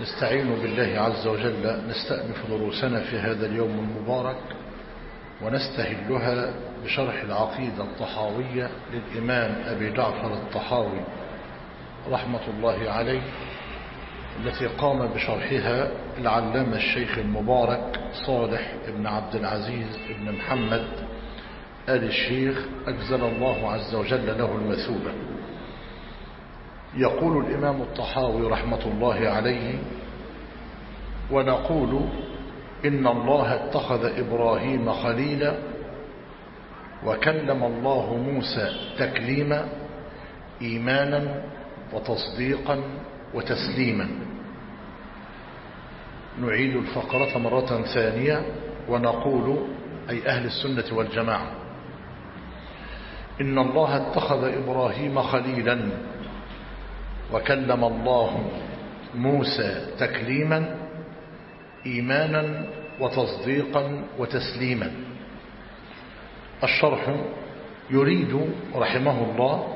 نستعين بالله عز وجل نستأنف دروسنا في هذا اليوم المبارك ونستهلها بشرح العقيدة الطحاوية للإمام أبي جعفر الطحاوي رحمة الله عليه، التي قام بشرحها العلامة الشيخ المبارك صالح بن عبد العزيز بن محمد آل الشيخ أجزل الله عز وجل له المثوبة. يقول الإمام الطحاوي رحمة الله عليه: ونقول إن الله اتخذ إبراهيم خليلا وكلم الله موسى تكليما إيمانا وتصديقا وتسليما. نعيد الفقرة مرة ثانية ونقول أي أهل السنة والجماعة: إن الله اتخذ إبراهيم خليلا وكلم الله موسى تكليما إيمانا وتصديقا وتسليما. الشرح: يريد رحمه الله،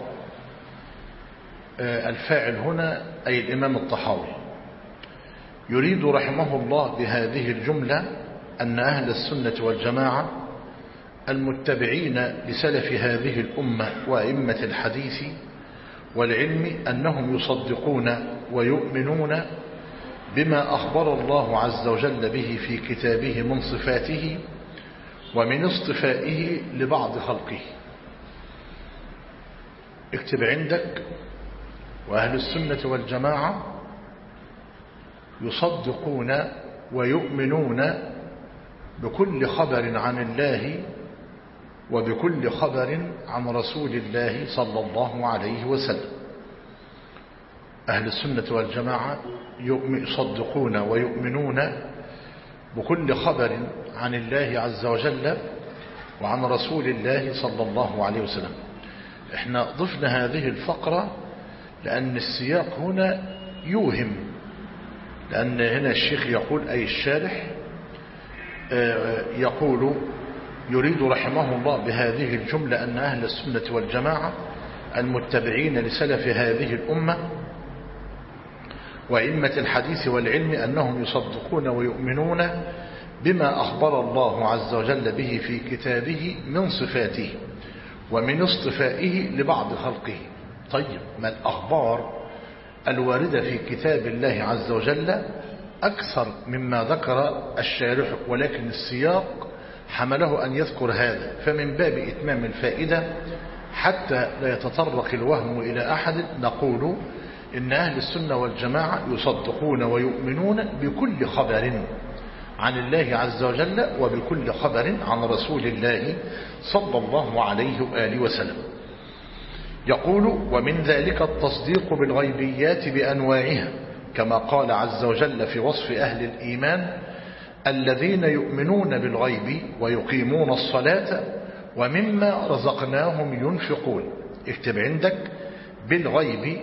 الفاعل هنا أي الإمام الطحاوي، يريد رحمه الله بهذه الجملة أن أهل السنة والجماعة المتبعين لسلف هذه الأمة وأئمة الحديث والعلم أنهم يصدقون ويؤمنون بما أخبر الله عز وجل به في كتابه من صفاته ومن اصطفائه لبعض خلقه. اكتب عندك: وأهل السنة والجماعة يصدقون ويؤمنون بكل خبر عن الله وبكل خبر عن رسول الله صلى الله عليه وسلم. أهل السنة والجماعة يصدقون ويؤمنون بكل خبر عن الله عز وجل وعن رسول الله صلى الله عليه وسلم. احنا ضفنا هذه الفقرة لأن السياق هنا يوهم، لأن هنا الشيخ يقول أي الشارح يقول: يريد رحمه الله بهذه الجملة أن أهل السنة والجماعة المتبعين لسلف هذه الأمة وأئمة الحديث والعلم أنهم يصدقون ويؤمنون بما أخبر الله عز وجل به في كتابه من صفاته ومن اصطفائه لبعض خلقه. طيب، ما الأخبار الواردة في كتاب الله عز وجل أكثر مما ذكر الشارح، ولكن السياق حمله أن يذكر هذا، فمن باب إتمام الفائدة حتى لا يتطرق الوهم إلى أحد نقول إن أهل السنة والجماعة يصدقون ويؤمنون بكل خبر عن الله عز وجل وبكل خبر عن رسول الله صلى الله عليه وآله وسلم. يقول: ومن ذلك التصديق بالغيبيات بأنواعها، كما قال عز وجل في وصف أهل الإيمان: الذين يؤمنون بالغيب ويقيمون الصلاة ومما رزقناهم ينفقون. اكتب عندك: بالغيب،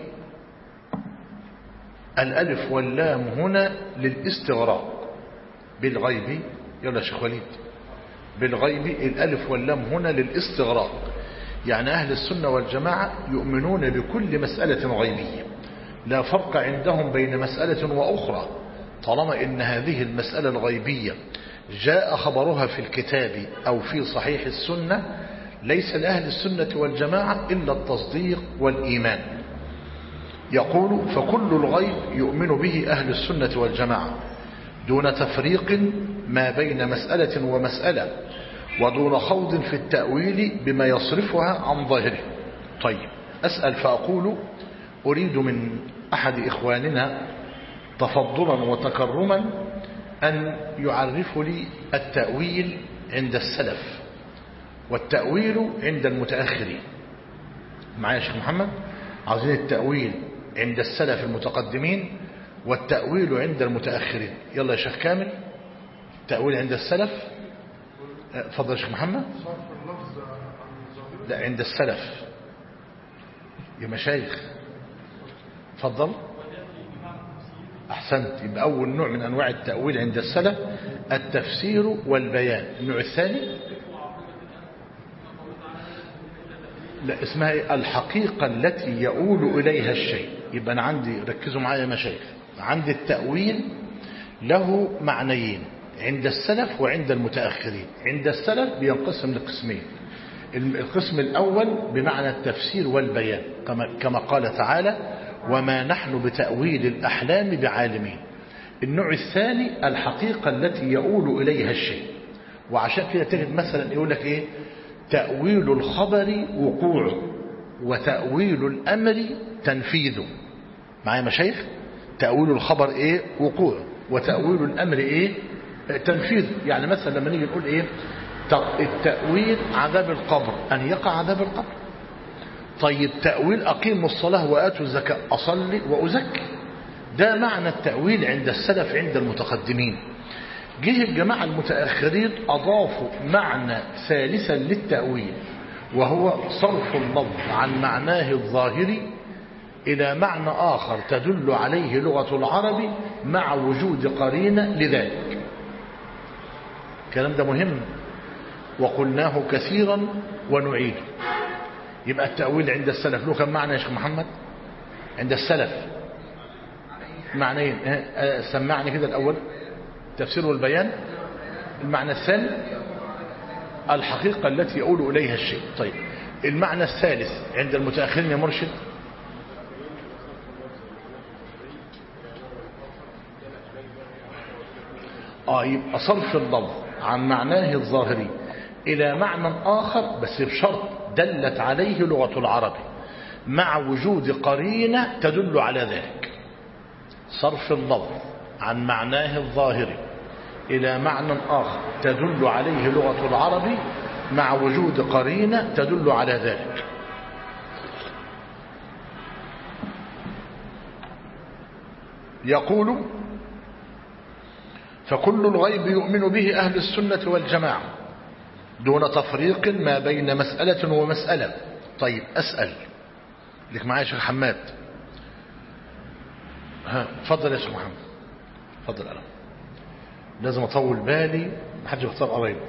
الألف واللام هنا للاستغراق. بالغيب، يلا شيخ وليد، بالغيب الألف واللام هنا للاستغراق، يعني أهل السنة والجماعة يؤمنون بكل مسألة غيبية، لا فرق عندهم بين مسألة وأخرى، طالما إن هذه المسألة الغيبية جاء خبرها في الكتاب أو في صحيح السنة، ليس لأهل السنة والجماعة إلا التصديق والإيمان. يقول: فكل الغيب يؤمن به أهل السنة والجماعة دون تفريق ما بين مسألة ومسألة ودون خوض في التأويل بما يصرفها عن ظاهره. طيب، أسأل فأقول: أريد من أحد إخواننا تفضلا وتكرما أن يعرف لي التأويل عند السلف والتأويل عند المتأخرين. معايا يا شيخ محمد؟ عاوزين التأويل عند السلف المتقدمين والتأويل عند المتأخرين. يلا يا شيخ كامل، التأويل عند السلف. فضل يا شيخ محمد. لا، عند السلف يا مشايخ. فضل. أحسنت. يبقى أول نوع من أنواع التأويل عند السلف التفسير والبيان. النوع الثاني لا، اسمها الحقيقة التي يؤول إليها الشيء. يبقى أنا عندي، ركزوا معايا يا مشايخ، عند التأويل له معنيين عند السلف وعند المتأخرين. عند السلف بينقسم لقسمين. القسم الأول بمعنى التفسير والبيان كما قال تعالى وما نحن بتأويل الأحلام بعالمين. النوع الثاني الحقيقة التي يؤول إليها الشيء. وعشان كده تجد مثلا يقول لك إيه تأويل الخبر وقوعه وتأويل الأمر تنفيذه. معايا مشايخ؟ تأويل الخبر إيه وقوعه وتأويل الأمر إيه تنفيذه. يعني مثلا لما نيجي نقول إيه التأويل عذاب القبر أن يقع عذاب القبر. طيب تأويل أقيموا الصلاة وآتوا الزكاة أصلي وأزكي. ده معنى التأويل عند السلف عند المتقدمين. جه الجماعة المتأخرين أضافوا معنى ثالثا للتأويل وهو صرف اللفظ عن معناه الظاهري إلى معنى آخر تدل عليه لغة العرب مع وجود قرينة لذلك. الكلام ده مهم وقلناه كثيرا ونعيده. يبقى التأويل عند السلف له كم معنى يا شيخ محمد؟ عند السلف معنيين. سمعني كده الأول التفسير والبيان. المعنى الثاني الحقيقة التي يؤول إليها الشيء. طيب المعنى الثالث عند المتأخرين يا مرشد؟ يبقى صرف اللفظ عن معناه الظاهري إلى معنى آخر بس بشرط دلت عليه لغة العرب مع وجود قرينة تدل على ذلك. صرف اللفظ عن معناه الظاهري إلى معنى آخر تدل عليه لغة العرب مع وجود قرينة تدل على ذلك. يقول فكل الغيب يؤمن به أهل السنة والجماعة دون تفريق ما بين مسألة ومسألة. طيب أسأل لك معايا يا شيخ حماد. فضل يا شيخ محمد فضل. أنا لازم أطول بالي محدش يختار قريب.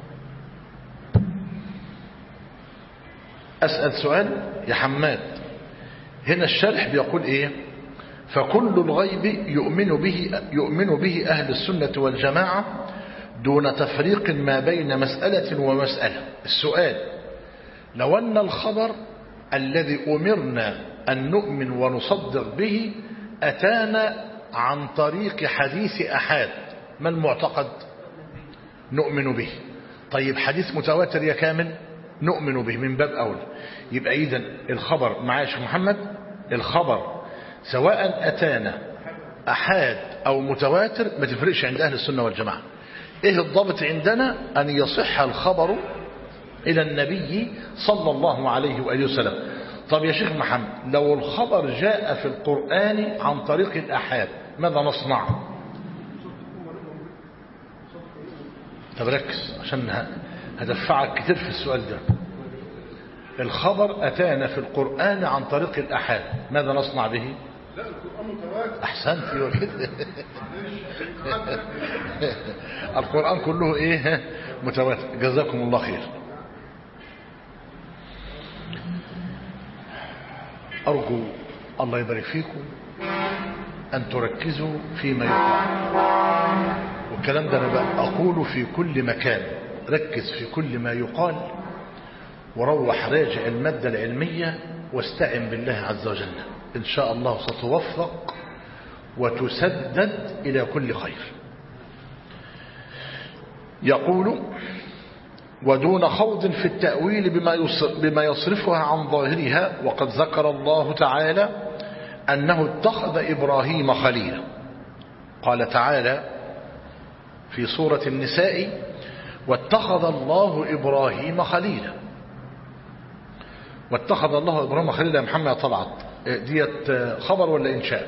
أسأل سؤال يا حماد. هنا الشرح بيقول إيه فكل الغيب يؤمن به أهل السنة والجماعة دون تفريق ما بين مسألة ومسألة. السؤال لو أن الخبر الذي أمرنا أن نؤمن ونصدق به أتانا عن طريق حديث أحاد ما المعتقد؟ نؤمن به. طيب حديث متواتر يا كامل نؤمن به من باب أولى. يبقى إذن الخبر معايا شيخ محمد الخبر سواء أتانا أحاد أو متواتر ما تفرقش عند أهل السنة والجماعة. إيه الضابط عندنا؟ أن يصح الخبر إلى النبي صلى الله عليه وآله وسلم. طب يا شيخ محمد لو الخبر جاء في القرآن عن طريق الأحاد ماذا نصنع؟ طب ركز عشان هدفعك كتير في السؤال ده. الخبر أتانا في القرآن عن طريق الأحاد ماذا نصنع به؟ لا القرآن متواتر. أحسنت كده. القرآن كله إيه متواتر. جزاكم الله خير. أرجو الله يبارك فيكم أن تركزوا فيما يقال. والكلام ده أنا بقى أقوله في كل مكان. ركز في كل ما يقال وروح راجع المادة العلمية واستعن بالله عز وجل. إن شاء الله ستوفق وتسدد إلى كل خير. يقول ودون خوض في التأويل بما يصرفها عن ظاهرها. وقد ذكر الله تعالى أنه اتخذ إبراهيم خليلا. قال تعالى في سورة النساء واتخذ الله إبراهيم خليلا. واتخذ الله إبراهيم خليلا. يا محمد طلعت ديت خبر ولا إنشاء؟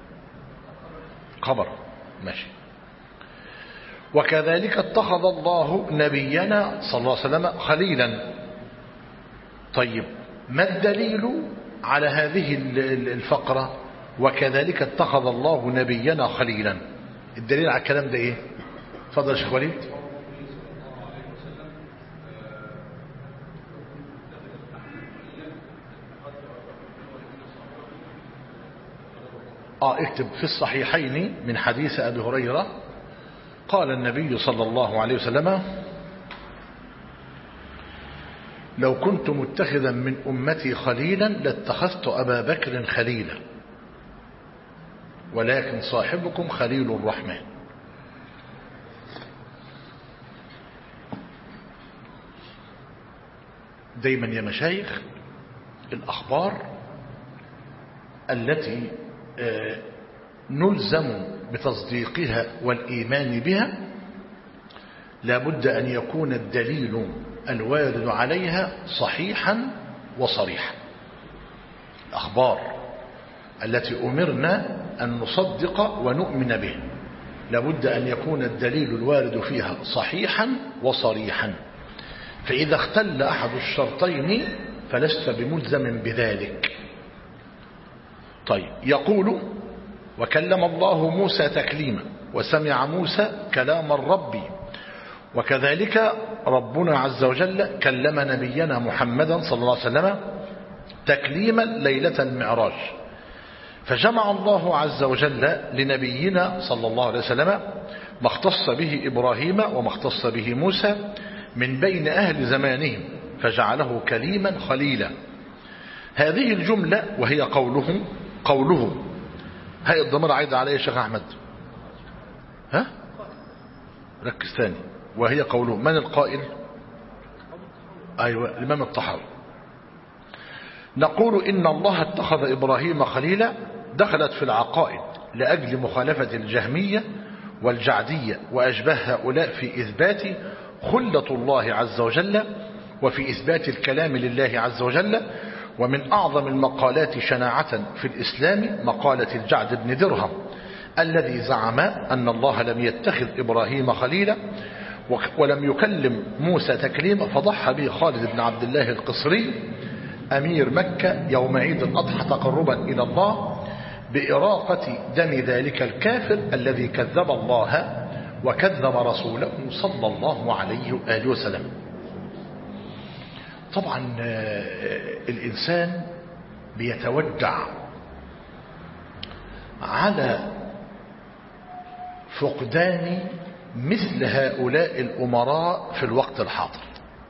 خبر ماشي. وكذلك اتخذ الله نبينا صلى الله عليه وسلم خليلا. طيب ما الدليل على هذه الفقرة وكذلك اتخذ الله نبينا خليلا؟ الدليل على الكلام ده ايه؟ تفضل يا شيخ وليد. اكتب في الصحيحين من حديث أبي هريرة قال النبي صلى الله عليه وسلم لو كنت متخذا من أمتي خليلا لاتخذت أبا بكر خليلا ولكن صاحبكم خليل الرحمن. دايما يا مشايخ الأخبار التي نلزم بتصديقها والإيمان بها لابد أن يكون الدليل الوارد عليها صحيحا وصريحا. الأخبار التي أمرنا أن نصدق ونؤمن به لابد أن يكون الدليل الوارد فيها صحيحا وصريحا، فإذا اختل أحد الشرطين فلست بملزم بذلك. طيب، يقول وكلم الله موسى تكليما وسمع موسى كلام الرب، وكذلك ربنا عز وجل كلم نبينا محمدا صلى الله عليه وسلم تكليما ليلة المعراج، فجمع الله عز وجل لنبينا صلى الله عليه وسلم ما اختص به إبراهيم وما اختص به موسى من بين أهل زمانهم فجعله كليما خليلا. هذه الجملة وهي قوله هاي الضمير عايد عليه يا شيخ أحمد، ها ركز ثاني، وهي قوله من القائل؟ أيوة الإمام الطحاوي. نقول إن الله اتخذ إبراهيم خليلا دخلت في العقائد لأجل مخالفة الجهمية والجعدية وأشباه هؤلاء في إثبات خلة الله عز وجل وفي إثبات الكلام لله عز وجل. ومن أعظم المقالات شناعة في الإسلام مقالة الجعد بن درهم الذي زعم أن الله لم يتخذ إبراهيم خليلا ولم يكلم موسى تكليما، فضحى به خالد بن عبد الله القصري أمير مكة يوم عيد الأضحى تقربا إلى الله بإراقة دم ذلك الكافر الذي كذب الله وكذب رسوله صلى الله عليه وآله وسلم. طبعا الإنسان بيتودع على فقدان مثل هؤلاء الأمراء في الوقت الحاضر،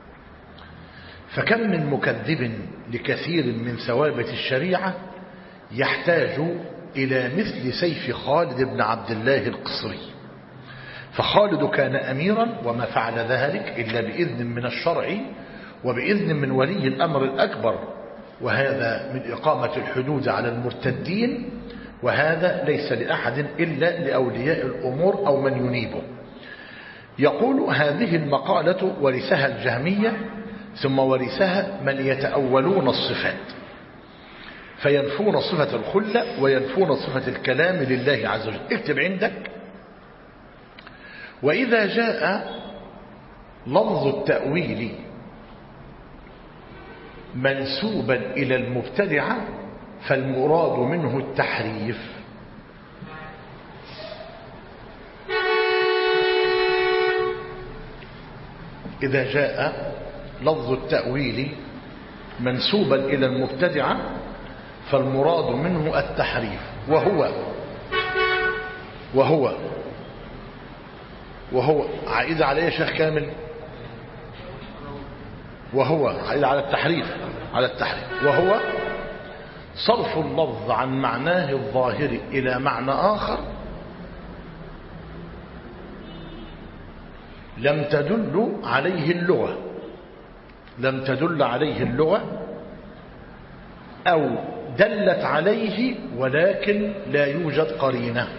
فكم من مكذب لكثير من ثوابت الشريعة يحتاج إلى مثل سيف خالد بن عبد الله القصري. فخالد كان أميرا وما فعل ذلك إلا بإذن من الشرع وبإذن من ولي الأمر الأكبر، وهذا من إقامة الحدود على المرتدين، وهذا ليس لأحد إلا لأولياء الأمور أو من ينيبه. يقول هذه المقالة ورثها الجهمية ثم ورثها من يتأولون الصفات فينفون صفة الخلة وينفون صفة الكلام لله عز وجل. اكتب عندك وإذا جاء لفظ التأويل منسوبا إلى المبتدعة فالمراد منه التحريف. إذا جاء لفظ التأويل منسوبا إلى المبتدعة فالمراد منه التحريف، وهو عائد عليه يا شيخ كامل، وهو عائد على التحريف وهو صرف اللفظ عن معناه الظاهر إلى معنى آخر لم تدل عليه اللغة أو دلت عليه ولكن لا يوجد قرينة،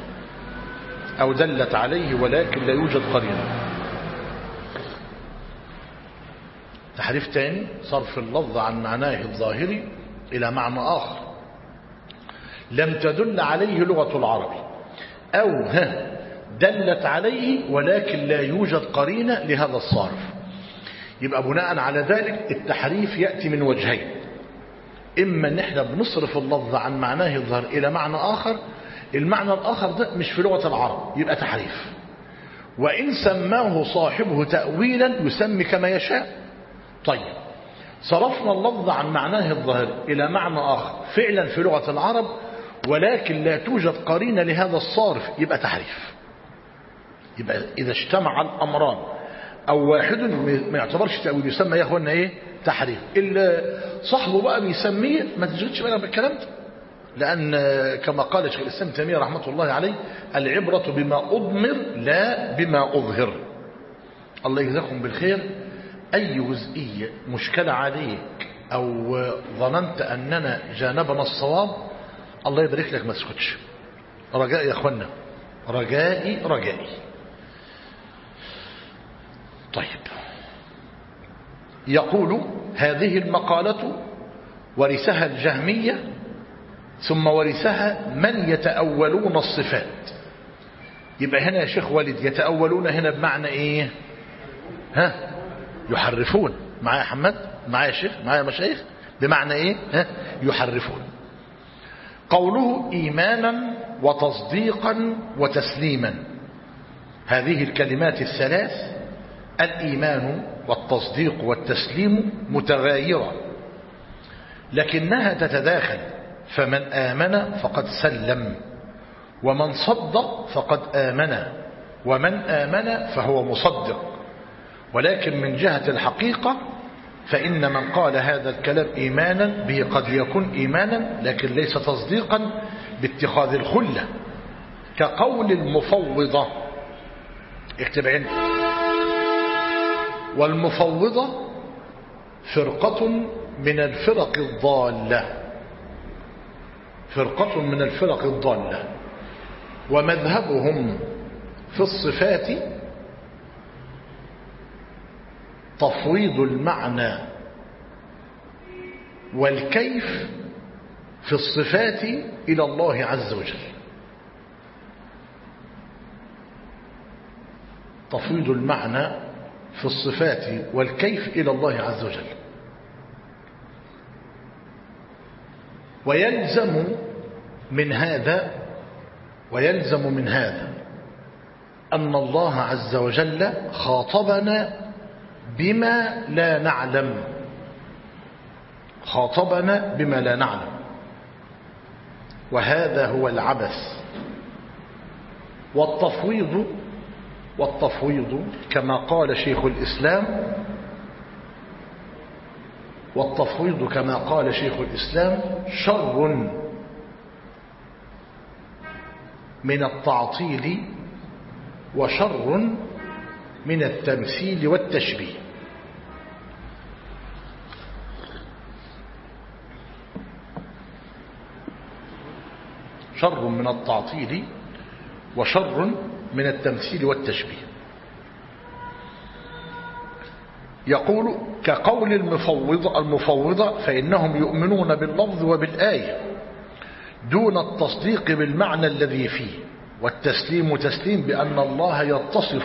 تحريف تاني صرف اللفظ عن معناه الظاهري إلى معنى آخر لم تدل عليه لغة العرب أو دلت عليه ولكن لا يوجد قرينة لهذا الصارف. يبقى بناء على ذلك التحريف يأتي من وجهين، إما أن احنا بنصرف اللفظ عن معناه الظاهر إلى معنى آخر، المعنى الآخر ده مش في لغة العرب يبقى تحريف، وإن سماه صاحبه تأويلا يسمي كما يشاء. طيب صرفنا اللفظ عن معناه الظاهر إلى معنى آخر فعلا في لغة العرب ولكن لا توجد قرينة لهذا الصارف يبقى تحريف. يبقى إذا اجتمع الأمران أو واحد ما يعتبرش تأويل يسمى يا أخوانا إيه؟ تحريف. اللي صاحبه بقى بيسميه ما تشغلش بالك بالكلام ده، لأن كما قال شيخ الإسلام تيمية رحمة الله عليه العبرة بما أضمر لا بما أظهر. الله يجزاكم بالخير. أي جزئية مشكلة عليك أو ظننت أننا جانبنا الصواب الله يبارك لك ما تسكتش. رجائي يا أخوانا، رجائي. طيب، يقول هذه المقالة ورثها الجهمية ثم ورثها من يتأولون الصفات. يبقى هنا يا شيخ والد يتأولون هنا بمعنى ايه؟ يحرفون. معايا حمد؟ معايا شيخ؟ معايا مشايخ؟ بمعنى ايه؟ يحرفون. قوله إيمانا وتصديقا وتسليما، هذه الكلمات الثلاث الإيمان والتصديق والتسليم متغايرة لكنها تتداخل، فمن آمن فقد سلم، ومن صدق فقد آمن، ومن آمن فهو مصدق. ولكن من جهة الحقيقة فإن من قال هذا الكلام إيمانا به قد يكون إيمانا لكن ليس تصديقا باتخاذ الخلة، كقول المفوضة. اكتب عندي. والمفوضة فرقة من الفرق الضالة، فرقة من الفرق الضالة، ومذهبهم في الصفات تفويض المعنى والكيف في الصفات إلى الله عز وجل. تفويض المعنى في الصفات والكيف إلى الله عز وجل. ويلزم من هذا أن الله عز وجل خاطبنا بما لا نعلم، خاطبنا بما لا نعلم، وهذا هو العبث. والتفويض كما قال شيخ الإسلام، شر من التعطيل وشر من التمثيل والتشبيه. شر من التعطيل وشر من التمثيل والتشبيه. يقول كقول المفوضة فإنهم يؤمنون باللفظ وبالآية دون التصديق بالمعنى الذي فيه، والتسليم تسليم بأن الله يتصف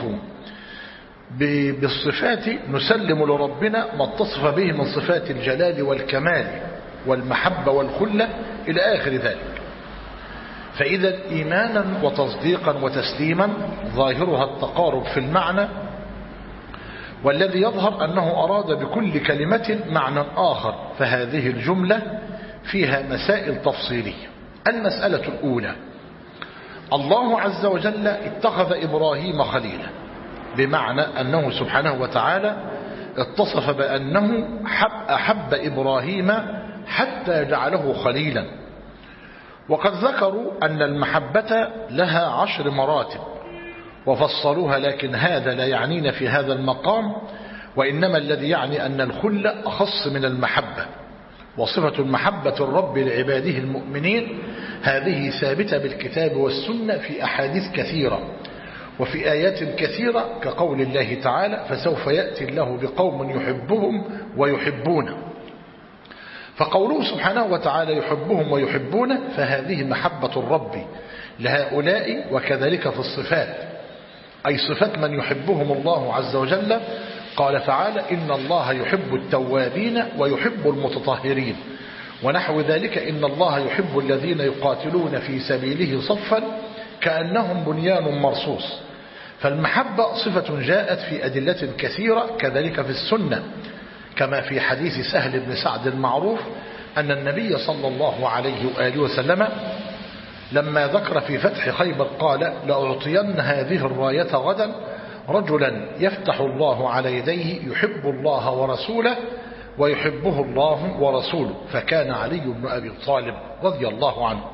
بالصفات، نسلم لربنا ما اتصف به من صفات الجلال والكمال والمحبة والخلة إلى آخر ذلك. فإذا إيمانا وتصديقا وتسليما ظاهرها التقارب في المعنى، والذي يظهر أنه أراد بكل كلمة معنى آخر، فهذه الجملة فيها مسائل تفصيلية. المسألة الأولى: الله عز وجل اتخذ إبراهيم خليلا، بمعنى أنه سبحانه وتعالى اتصف بأنه أحب إبراهيم حتى جعله خليلا. وقد ذكروا أن المحبة لها 10 مراتب وفصلوها، لكن هذا لا يعنينا في هذا المقام، وإنما الذي يعني أن الخلة أخص من المحبة. وصفة المحبة الرب لعباده المؤمنين هذه ثابتة بالكتاب والسنة في أحاديث كثيرة وفي آيات كثيرة، كقول الله تعالى: فسوف يأتي الله بقوم يحبهم ويحبونه. فقوله سبحانه وتعالى يحبهم ويحبونه، فهذه محبة الرب لهؤلاء. وكذلك في الصفات، أي صفات من يحبهم الله عز وجل. قال تعالى: إن الله يحب التوابين ويحب المتطهرين، ونحو ذلك: إن الله يحب الذين يقاتلون في سبيله صفا كأنهم بنيان مرصوص. فالمحبة صفة جاءت في أدلة كثيرة، كذلك في السنة، كما في حديث سهل بن سعد المعروف أن النبي صلى الله عليه وآله وسلم لما ذكر في فتح خيبر قال لأعطين هذه الراية غدا رجلا يفتح الله على يديه يحب الله ورسوله ويحبه الله ورسوله، فكان علي بن أبي طالب رضي الله عنه.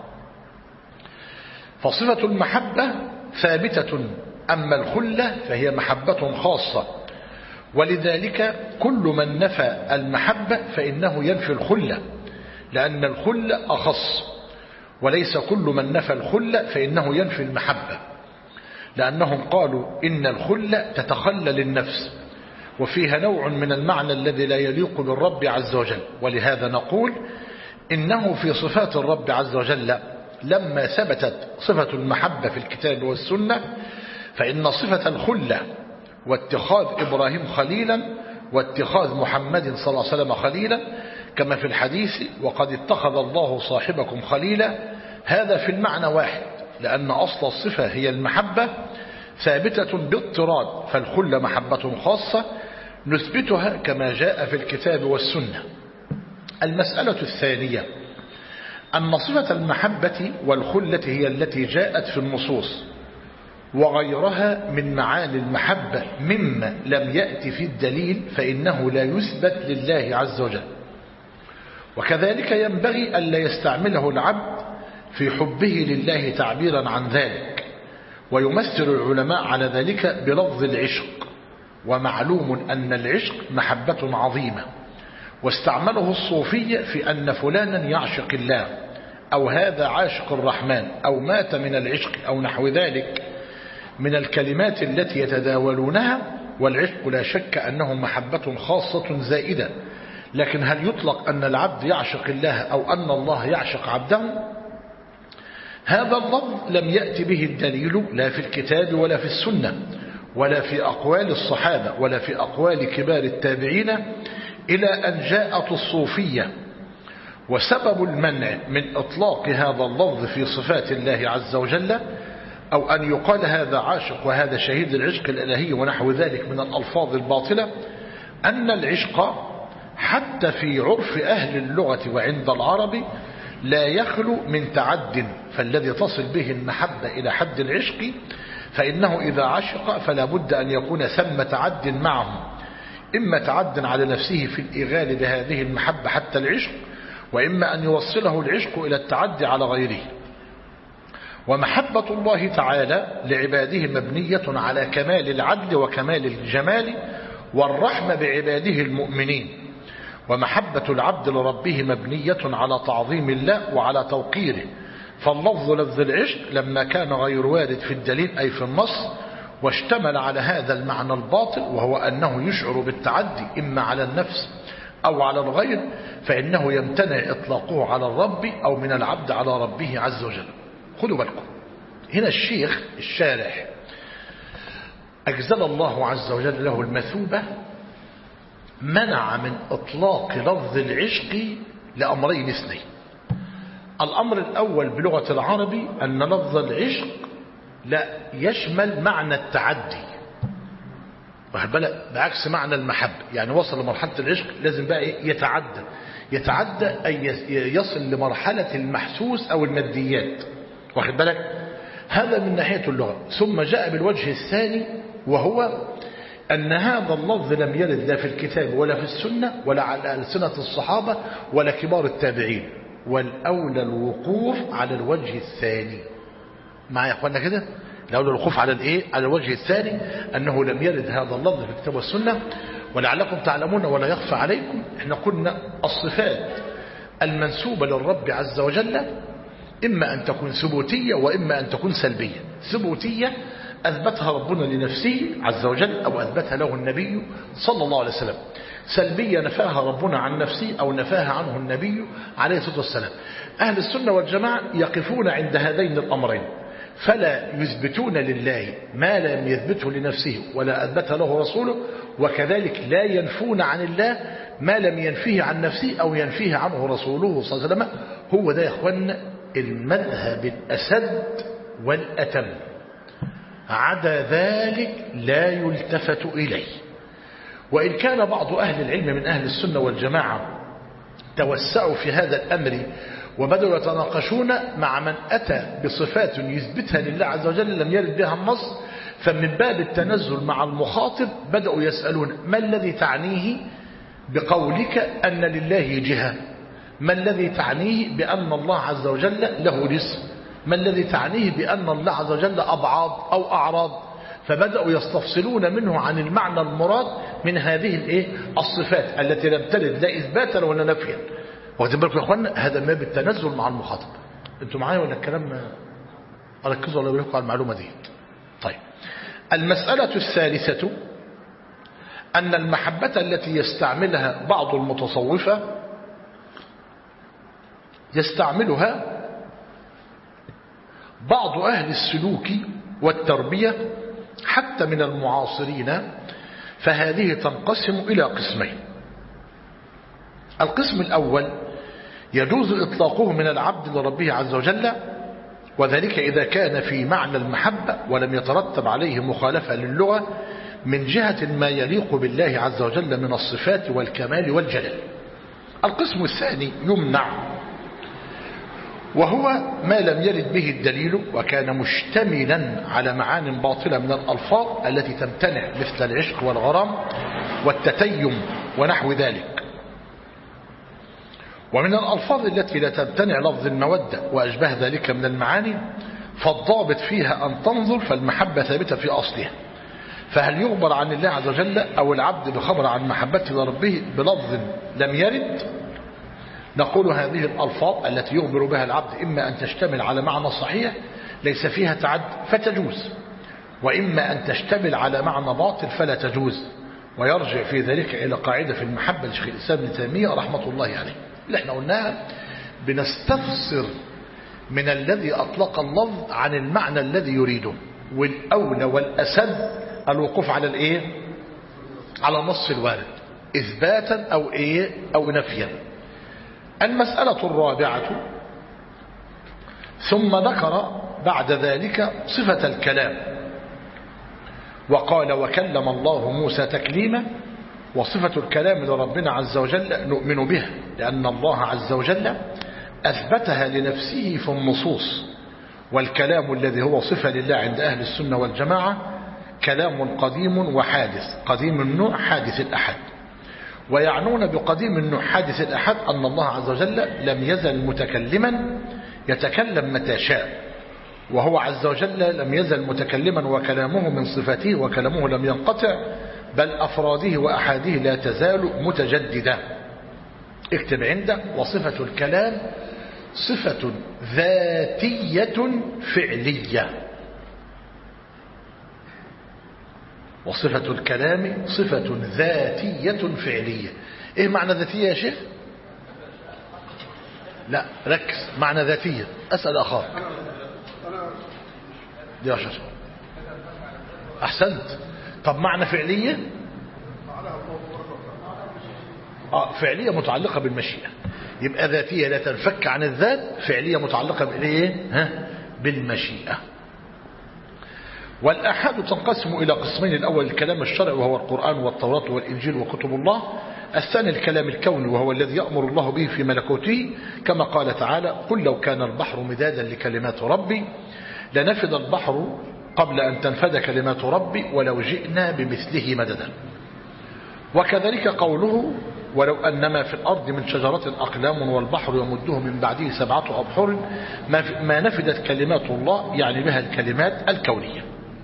فصفة المحبة ثابتة، أما الخلة فهي محبة خاصة، ولذلك كل من نفى المحبة فإنه ينفي الخلة، لأن الخلة أخص، وليس كل من نفى الخلة فإنه ينفي المحبة، لأنهم قالوا إن الخلة تتخلل النفس وفيها نوع من المعنى الذي لا يليق بالرب عز وجل. ولهذا نقول إنه في صفات الرب عز وجل لما ثبتت صفة المحبة في الكتاب والسنة، فإن صفة الخلة واتخاذ إبراهيم خليلا واتخاذ محمد صلى الله عليه وسلم خليلا كما في الحديث وقد اتخذ الله صاحبكم خليلا، هذا في المعنى واحد، لأن أصل الصفة هي المحبة ثابتة باضطراد، فالخلة محبة خاصة نثبتها كما جاء في الكتاب والسنة. المسألة الثانية أن صفة المحبة والخلة هي التي جاءت في النصوص، وغيرها من معاني المحبة مما لم يأتي في الدليل فإنه لا يثبت لله عز وجل. وكذلك ينبغي ألا يستعمله العبد في حبه لله تعبيرا عن ذلك، ويمثل العلماء على ذلك بلفظ العشق، ومعلوم أن العشق محبة عظيمة، واستعمله الصوفية في أن فلانا يعشق الله أو هذا عاشق الرحمن أو مات من العشق أو نحو ذلك من الكلمات التي يتداولونها. والعشق لا شك أنه محبة خاصة زائدة، لكن هل يطلق أن العبد يعشق الله أو أن الله يعشق عبده؟ هذا اللفظ لم يأتي به الدليل لا في الكتاب ولا في السنة ولا في أقوال الصحابة ولا في أقوال كبار التابعين، إلى أن جاءت الصوفية. وسبب المنع من إطلاق هذا اللفظ في صفات الله عز وجل، أو أن يقال هذا عاشق وهذا شهيد العشق الإلهي ونحو ذلك من الألفاظ الباطلة، أن العشق حتى في عرف أهل اللغة وعند العرب لا يخلو من تعد، فالذي تصل به المحبة إلى حد العشق فإنه إذا عشق فلا بد أن يكون ثم تعد معه، إما تعد على نفسه في الإغال بهذه المحبة حتى العشق، وإما أن يوصله العشق إلى التعدي على غيره. ومحبة الله تعالى لعباده مبنية على كمال العدل وكمال الجمال والرحمة بعباده المؤمنين، ومحبة العبد لربه مبنية على تعظيم الله وعلى توقيره. فاللفظ لفظ العشق لما كان غير وارد في الدليل أي في النص، واشتمل على هذا المعنى الباطل وهو أنه يشعر بالتعدي إما على النفس أو على الغير، فإنه يمتنع إطلاقه على الرب أو من العبد على ربه عز وجل. خذوا بالكم هنا الشيخ الشارح أجزل الله عز وجل له المثوبة منع من إطلاق لفظ العشق لأمرين اثنين. الأمر الأول بلغة العرب أن لفظ العشق لا يشمل معنى التعدي، بعكس معنى المحبة، يعني وصل لمرحلة العشق لازم بقى يتعدى أي يصل لمرحلة المحسوس أو الماديات، واخد بالك؟ هذا من ناحية اللغة. ثم جاء بالوجه الثاني وهو أن هذا اللفظ لم يرد لا في الكتاب ولا في السنة ولا على ألسنة الصحابة ولا كبار التابعين، والأولى الوقوف على الوجه الثاني. مع يا أخوانا كده الأولى الوقوف على الإيه؟ على الوجه الثاني، أنه لم يرد هذا اللفظ في الكتاب والسنة. ولعلكم تعلمون ولا يخفى عليكم، احنا قلنا الصفات المنسوبة للرب عز وجل إما أن تكون ثبوتية وإما أن تكون سلبية. ثبوتية أثبتها ربنا لنفسه عز وجل أو أثبتها له النبي صلى الله عليه وسلم. سلبية نفاها ربنا عن نفسه أو نفاها عنه النبي عليه الصلاة والسلام. أهل السنة والجماعة يقفون عند هذين الأمرين، فلا يثبتون لله ما لم يثبته لنفسه ولا أثبته له رسوله، وكذلك لا ينفون عن الله ما لم ينفيه عن نفسه أو ينفيه عنه رسوله صلى الله عليه وسلم. هو ده يا أخوانا المذهب الأسد والأتم، عدا ذلك لا يلتفت إليه. وإن كان بعض أهل العلم من أهل السنة والجماعة توسعوا في هذا الأمر وبدأوا يتناقشون مع من أتى بصفات يثبتها لله عز وجل لم يرد بها النص، فمن باب التنزل مع المخاطب بدأوا يسألون: ما الذي تعنيه بقولك أن لله جهة؟ ما الذي تعنيه بأن الله عز وجل له جسم؟ ما الذي تعنيه بأن الله عز وجل أبعاد أو أعراض؟ فبدأوا يستفصلون منه عن المعنى المراد من هذه الصفات التي لم ترد لا إثباتا ولا نفيا. واخدين بالكم يا اخوانا؟ هذا ما بالتنزل مع المخاطب. انتوا معايا ولا الكلام؟ ركزوا ولا بالكم على المعلومة دي. طيب، المسألة الثالثة أن المحبة التي يستعملها بعض المتصوفة يستعملها بعض أهل السلوك والتربية حتى من المعاصرين، فهذه تنقسم إلى قسمين. القسم الأول يجوز إطلاقه من العبد لربه عز وجل، وذلك إذا كان في معنى المحبة ولم يترتب عليه مخالفة للغة من جهة ما يليق بالله عز وجل من الصفات والكمال والجلال. القسم الثاني يمنع، وهو ما لم يرد به الدليل وكان مشتملا على معان باطلة من الألفاظ التي تمتنع، مثل العشق والغرام والتتيم ونحو ذلك. ومن الألفاظ التي لا تمتنع لفظ المودة وأشبه ذلك من المعاني، فالضابط فيها أن تنظر فالمحبة ثابتة في أصلها، فهل يخبر عن الله عز وجل أو العبد بخبر عن محبته لربه بلفظ لم يرد؟ نقول هذه الألفاظ التي يخبر بها العبد إما أن تشتمل على معنى صحيح ليس فيها تعد فتجوز، وإما أن تشتمل على معنى باطل فلا تجوز. ويرجع في ذلك إلى قاعدة في المحبة لشيخ الإسلام ابن تيمية رحمة الله عليه اللي احنا قلناها: بنستفسر من الذي أطلق اللفظ عن المعنى الذي يريده، والأولى والأسد الوقوف على على النص الوارد إثباتا أو نفيا. المسألة الرابعة: ثم ذكر بعد ذلك صفة الكلام وقال: وكلم الله موسى تكليما. وصفة الكلام لربنا عز وجل نؤمن بها لأن الله عز وجل أثبتها لنفسه في النصوص، والكلام الذي هو صفة لله عند أهل السنة والجماعة كلام قديم وحادث، قديم النوع حادث الأحد. ويعنون بقديم النوع حادث الأحد أن الله عز وجل لم يزل متكلما يتكلم متى شاء، وهو عز وجل لم يزل متكلما وكلامه من صفاته وكلامه لم ينقطع، بل أفراده وأحاده لا تزال متجددة. اكتب عندك: وصفة الكلام صفة ذاتية فعلية. وصفة الكلام صفة ذاتية فعلية. ايه معنى ذاتية يا شيخ؟ لا ركز، معنى ذاتية. أسأل أخاك دي عشر. أحسنت. طب معنى فعلية؟ فعلية متعلقة بالمشيئة. يبقى ذاتية لا تنفك عن الذات، فعلية متعلقة بالمشيئة. والآحاد تنقسم إلى قسمين: الأول الكلام الشرعي وهو القرآن والتوراة والإنجيل وكتب الله، الثاني الكلام الكوني وهو الذي يأمر الله به في ملكوته، كما قال تعالى: قل لو كان البحر مدادا لكلمات ربي لنفد البحر قبل أن تنفد كلمات ربي ولو جئنا بمثله مددا. وكذلك قوله: ولو أنما في الأرض من شجرة أقلام والبحر يمده من بعده 7 أبحر ما نفدت كلمات الله، يعني بها الكلمات الكونية.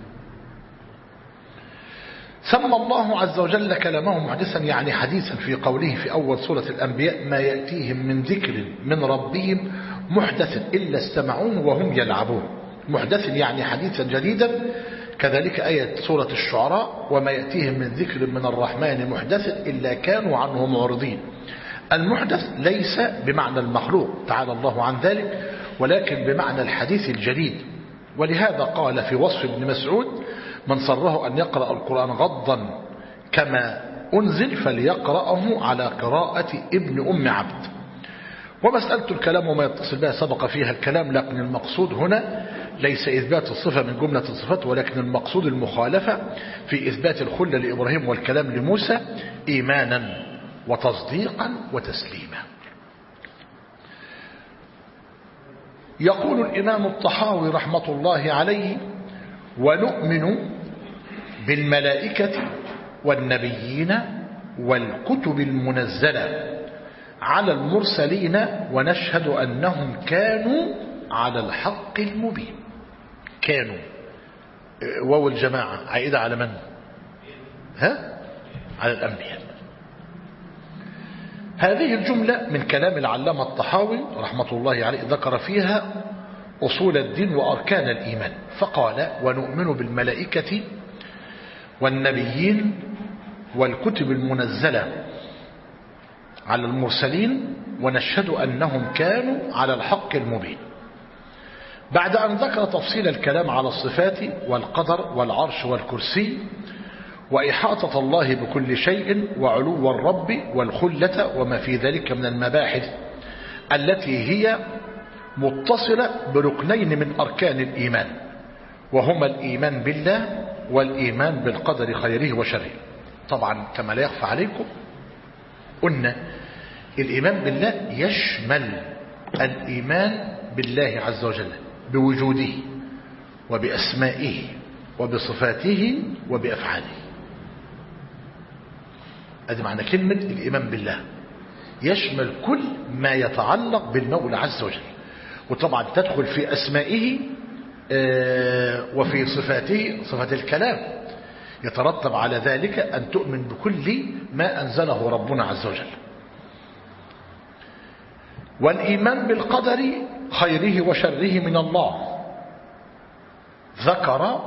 سمى الله عز وجل كلامه محدثا، يعني حديثا، في قوله في أول سورة الأنبياء: ما يأتيهم من ذكر من ربهم محدث إلا استمعوه وهم يلعبون. محدث يعني حديثا جديدا. كذلك آية سورة الشعراء: وما يأتيهم من ذكر من الرحمن محدث إلا كانوا عنه معرضين. المحدث ليس بمعنى المخلوق تعالى الله عن ذلك، ولكن بمعنى الحديث الجديد. ولهذا قال في وصف ابن مسعود: من سره أن يقرأ القرآن غضا كما أنزل فليقرأه على قراءة ابن أم عبد. ومسألة الكلام وما يتصل بها سبق فيها الكلام، لكن المقصود هنا ليس إثبات الصفة من جملة الصفات، ولكن المقصود المخالفة في إثبات الخلة لإبراهيم والكلام لموسى إيمانا وتصديقا وتسليما. يقول الإمام الطحاوي رحمة الله عليه: ونؤمن بالملائكة والنبيين والكتب المنزلة على المرسلين ونشهد أنهم كانوا على الحق المبين. كانوا واو الجماعة عائدة على من؟ على الأنبياء. هذه الجملة من كلام العلامة الطحاوي رحمة الله عليه ذكر فيها أصول الدين وأركان الإيمان، فقال: ونؤمن بالملائكة والنبيين والكتب المنزلة على المرسلين ونشهد أنهم كانوا على الحق المبين. بعد أن ذكر تفصيل الكلام على الصفات والقدر والعرش والكرسي وإحاطة الله بكل شيء وعلو الرب والخلة وما في ذلك من المباحث التي هي متصلة بركنين من أركان الإيمان، وهما الإيمان بالله والإيمان بالقدر خيره وشره. طبعا كما لا يخفى عليكم قلنا الإيمان بالله يشمل الإيمان بالله عز وجل بوجوده وبأسمائه وبصفاته وبأفعاله. هذا معنى كلمة الإيمان بالله، يشمل كل ما يتعلق بالمولى عز وجل، وطبعا تدخل في أسمائه وفي صفاته. صفة الكلام يترتب على ذلك أن تؤمن بكل ما أنزله ربنا عز وجل. والإيمان بالقدر خيره وشره من الله، ذكر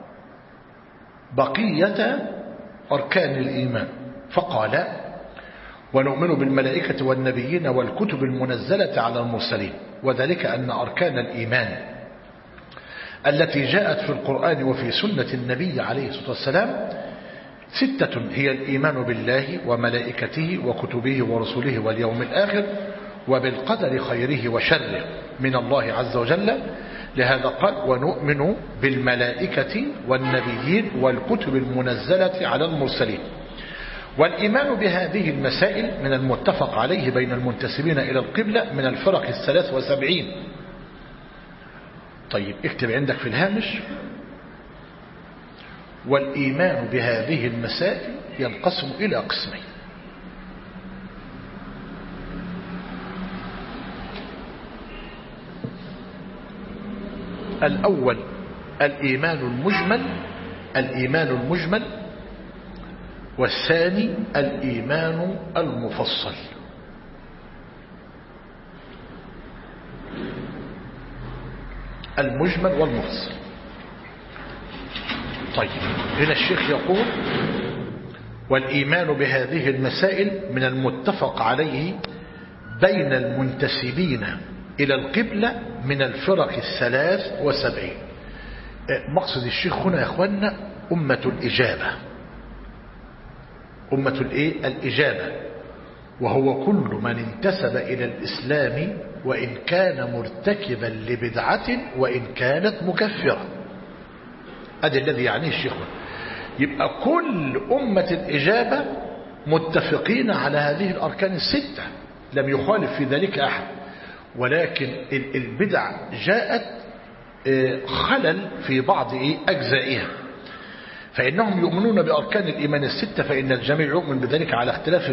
بقية أركان الإيمان فقال: ونؤمن بالملائكة والنبيين والكتب المنزلة على المرسلين، وذلك أن أركان الإيمان التي جاءت في القرآن وفي سنة النبي عليه الصلاة والسلام 6، هي الإيمان بالله وملائكته وكتبه ورسله واليوم الآخر وبالقدر خيره وشره من الله عز وجل. لهذا قال: ونؤمن بالملائكة والنبيين والكتب المنزلة على المرسلين. والإيمان بهذه المسائل من المتفق عليه بين المنتسبين إلى القبلة من الفرق 73. طيب اكتب عندك في الهامش: والإيمان بهذه المسائل ينقسم إلى قسمين. الأول الإيمان المجمل، والثاني الإيمان المفصل. المجمل والمفصل. طيب هنا الشيخ يقول: والإيمان بهذه المسائل من المتفق عليه بين المنتسبين إلى القبلة من الفرق 73. مقصد الشيخ هنا يا أخوانا أمة الإجابة، أمة الإجابة، وهو كل من انتسب إلى الإسلام وإن كان مرتكبا لبدعة وإن كانت مكفرة. هذا الذي يعنيه الشيخ. يبقى كل أمة الإجابة متفقين على هذه الأركان 6، لم يخالف في ذلك أحد، ولكن البدع جاءت خلل في بعض أجزائها، فإنهم يؤمنون بأركان الإيمان 6، فإن الجميع يؤمن بذلك على اختلاف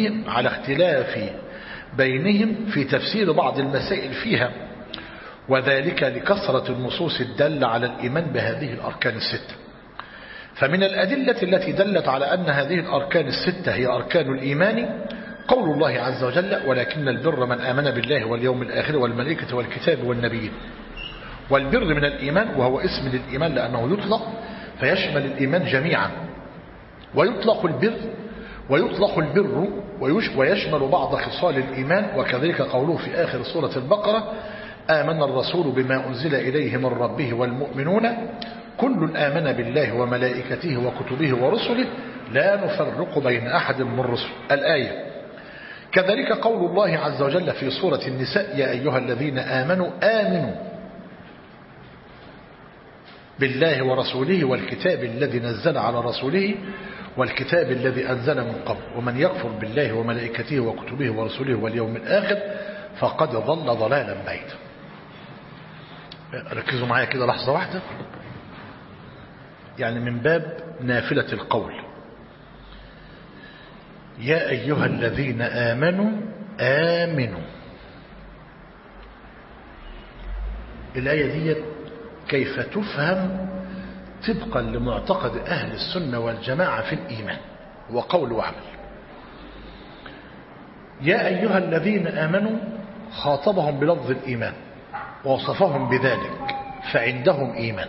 بينهم في تفسير بعض المسائل فيها، وذلك لكثرة النصوص الدالة على الإيمان بهذه الأركان 6. فمن الأدلة التي دلت على أن هذه الأركان 6 هي أركان الإيمان قول الله عز وجل: ولكن البر من آمن بالله واليوم الآخر والملائكة والكتاب والنبيين. والبر من الإيمان، وهو اسم للإيمان لأنه يطلق فيشمل الإيمان جميعا، ويطلق البر ويشمل بعض خصال الإيمان، وكذلك قوله في آخر سورة البقرة: آمن الرسول بما أنزل إليه من ربه والمؤمنون كل آمن بالله وملائكته وكتبه ورسله لا نفرق بين أحد من رسله. الآية. كذلك قول الله عز وجل في سورة النساء: يا أيها الذين آمنوا بالله ورسوله والكتاب الذي نزل على رسوله والكتاب الذي أنزل من قبل ومن يكفر بالله وملائكته وكتبه ورسوله واليوم الآخر فقد ضل ضلالا بعيدا. ركزوا معايا كده لحظة واحدة، يعني من باب نافلة القول. يا أيها الذين آمنوا آمنوا، الآية دي كيف تفهم طبقا لمعتقد أهل السنة والجماعة في الإيمان وقول وعمل. يا أيها الذين آمنوا خاطبهم بلفظ الإيمان ووصفهم بذلك فعندهم إيمان.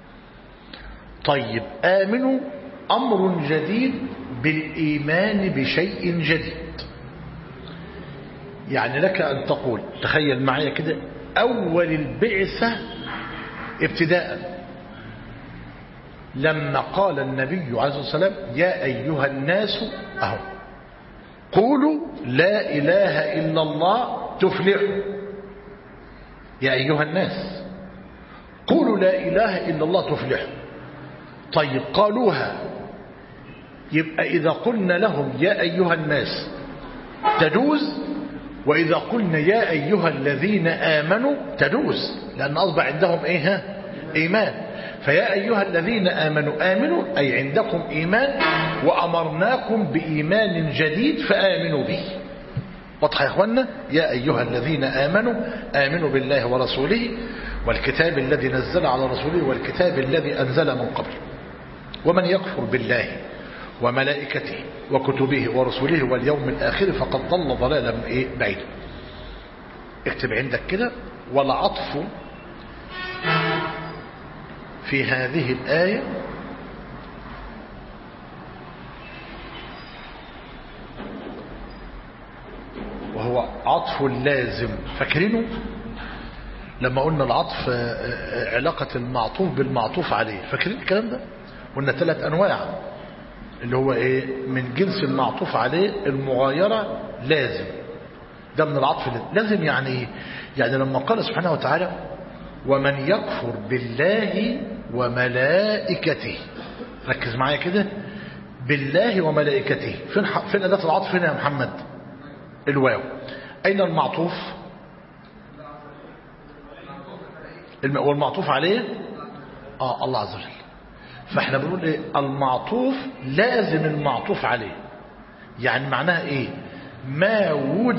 طيب آمنوا أمر جديد بالإيمان بشيء جديد، يعني لك أن تقول، تخيل معي كده، أول البعثة ابتداء لما قال النبي عليه الصلاة والسلام يا أيها الناس أهو قولوا لا إله إلا الله تفلحوا. يا أيها الناس قولوا لا إله إلا الله تفلحوا. طيب قالوها، يبقى إذا قلنا لهم يا أيها الناس تجوز، وإذا قلنا يا أيها الذين آمنوا تجوز، لأن أصبح عندهم إيه؟ إيمان. فيا أيها الذين آمنوا آمنوا أي عندكم إيمان، وأمرناكم بإيمان جديد فآمنوا به. واضح يا إخوانا؟ يا أيها الذين آمنوا آمنوا بالله ورسوله والكتاب الذي نزل على رسوله والكتاب الذي أنزل من قبل، ومن يكفر بالله وملائكته وكتبه ورسله واليوم الآخر فقد ضل ضلالا بعيدا. اكتب عندك كده: والعطف في هذه الآية وهو عطف لازم. فاكرينه لما قلنا العطف علاقة المعطوف بالمعطوف عليه؟ فاكرين الكلام ده؟ قلنا 3 أنواع، اللي هو ايه؟ من جنس المعطوف عليه المغايرة لازم، ده من العطف لازم. يعني ايه؟ يعني لما قال سبحانه وتعالى ومن يكفر بالله وملائكته، ركز معايا كده، بالله وملائكته، فين أداة العطف هنا يا محمد؟ الواو. أين المعطوف؟ والمعطوف عليه الله عز وجل. فاحنا بنقول ايه؟ المعطوف لازم المعطوف عليه. يعني معناها ايه؟ ما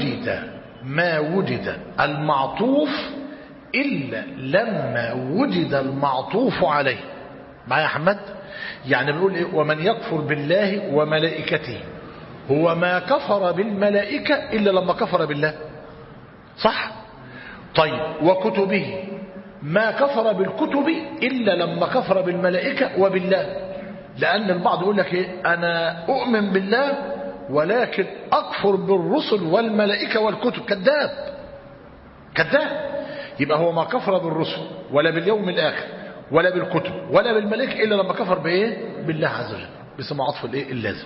وجد المعطوف إلا لما وجد المعطوف عليه. معايا يا حمد؟ يعني بنقول ايه؟ ومن يكفر بالله وملائكته، هو ما كفر بالملائكة إلا لما كفر بالله، صح؟ طيب وكتبه، ما كفر بالكتب إلا لما كفر بالملائكة وبالله. لأن البعض يقول لك إيه؟ أنا أؤمن بالله ولكن أكفر بالرسل والملائكة والكتب. كذاب كذاب. يبقى هو ما كفر بالرسل ولا باليوم الآخر ولا بالكتب ولا بالملائكة إلا لما كفر بإيه؟ بالله عز وجل. بيسمى عطف الإيه؟ اللازم.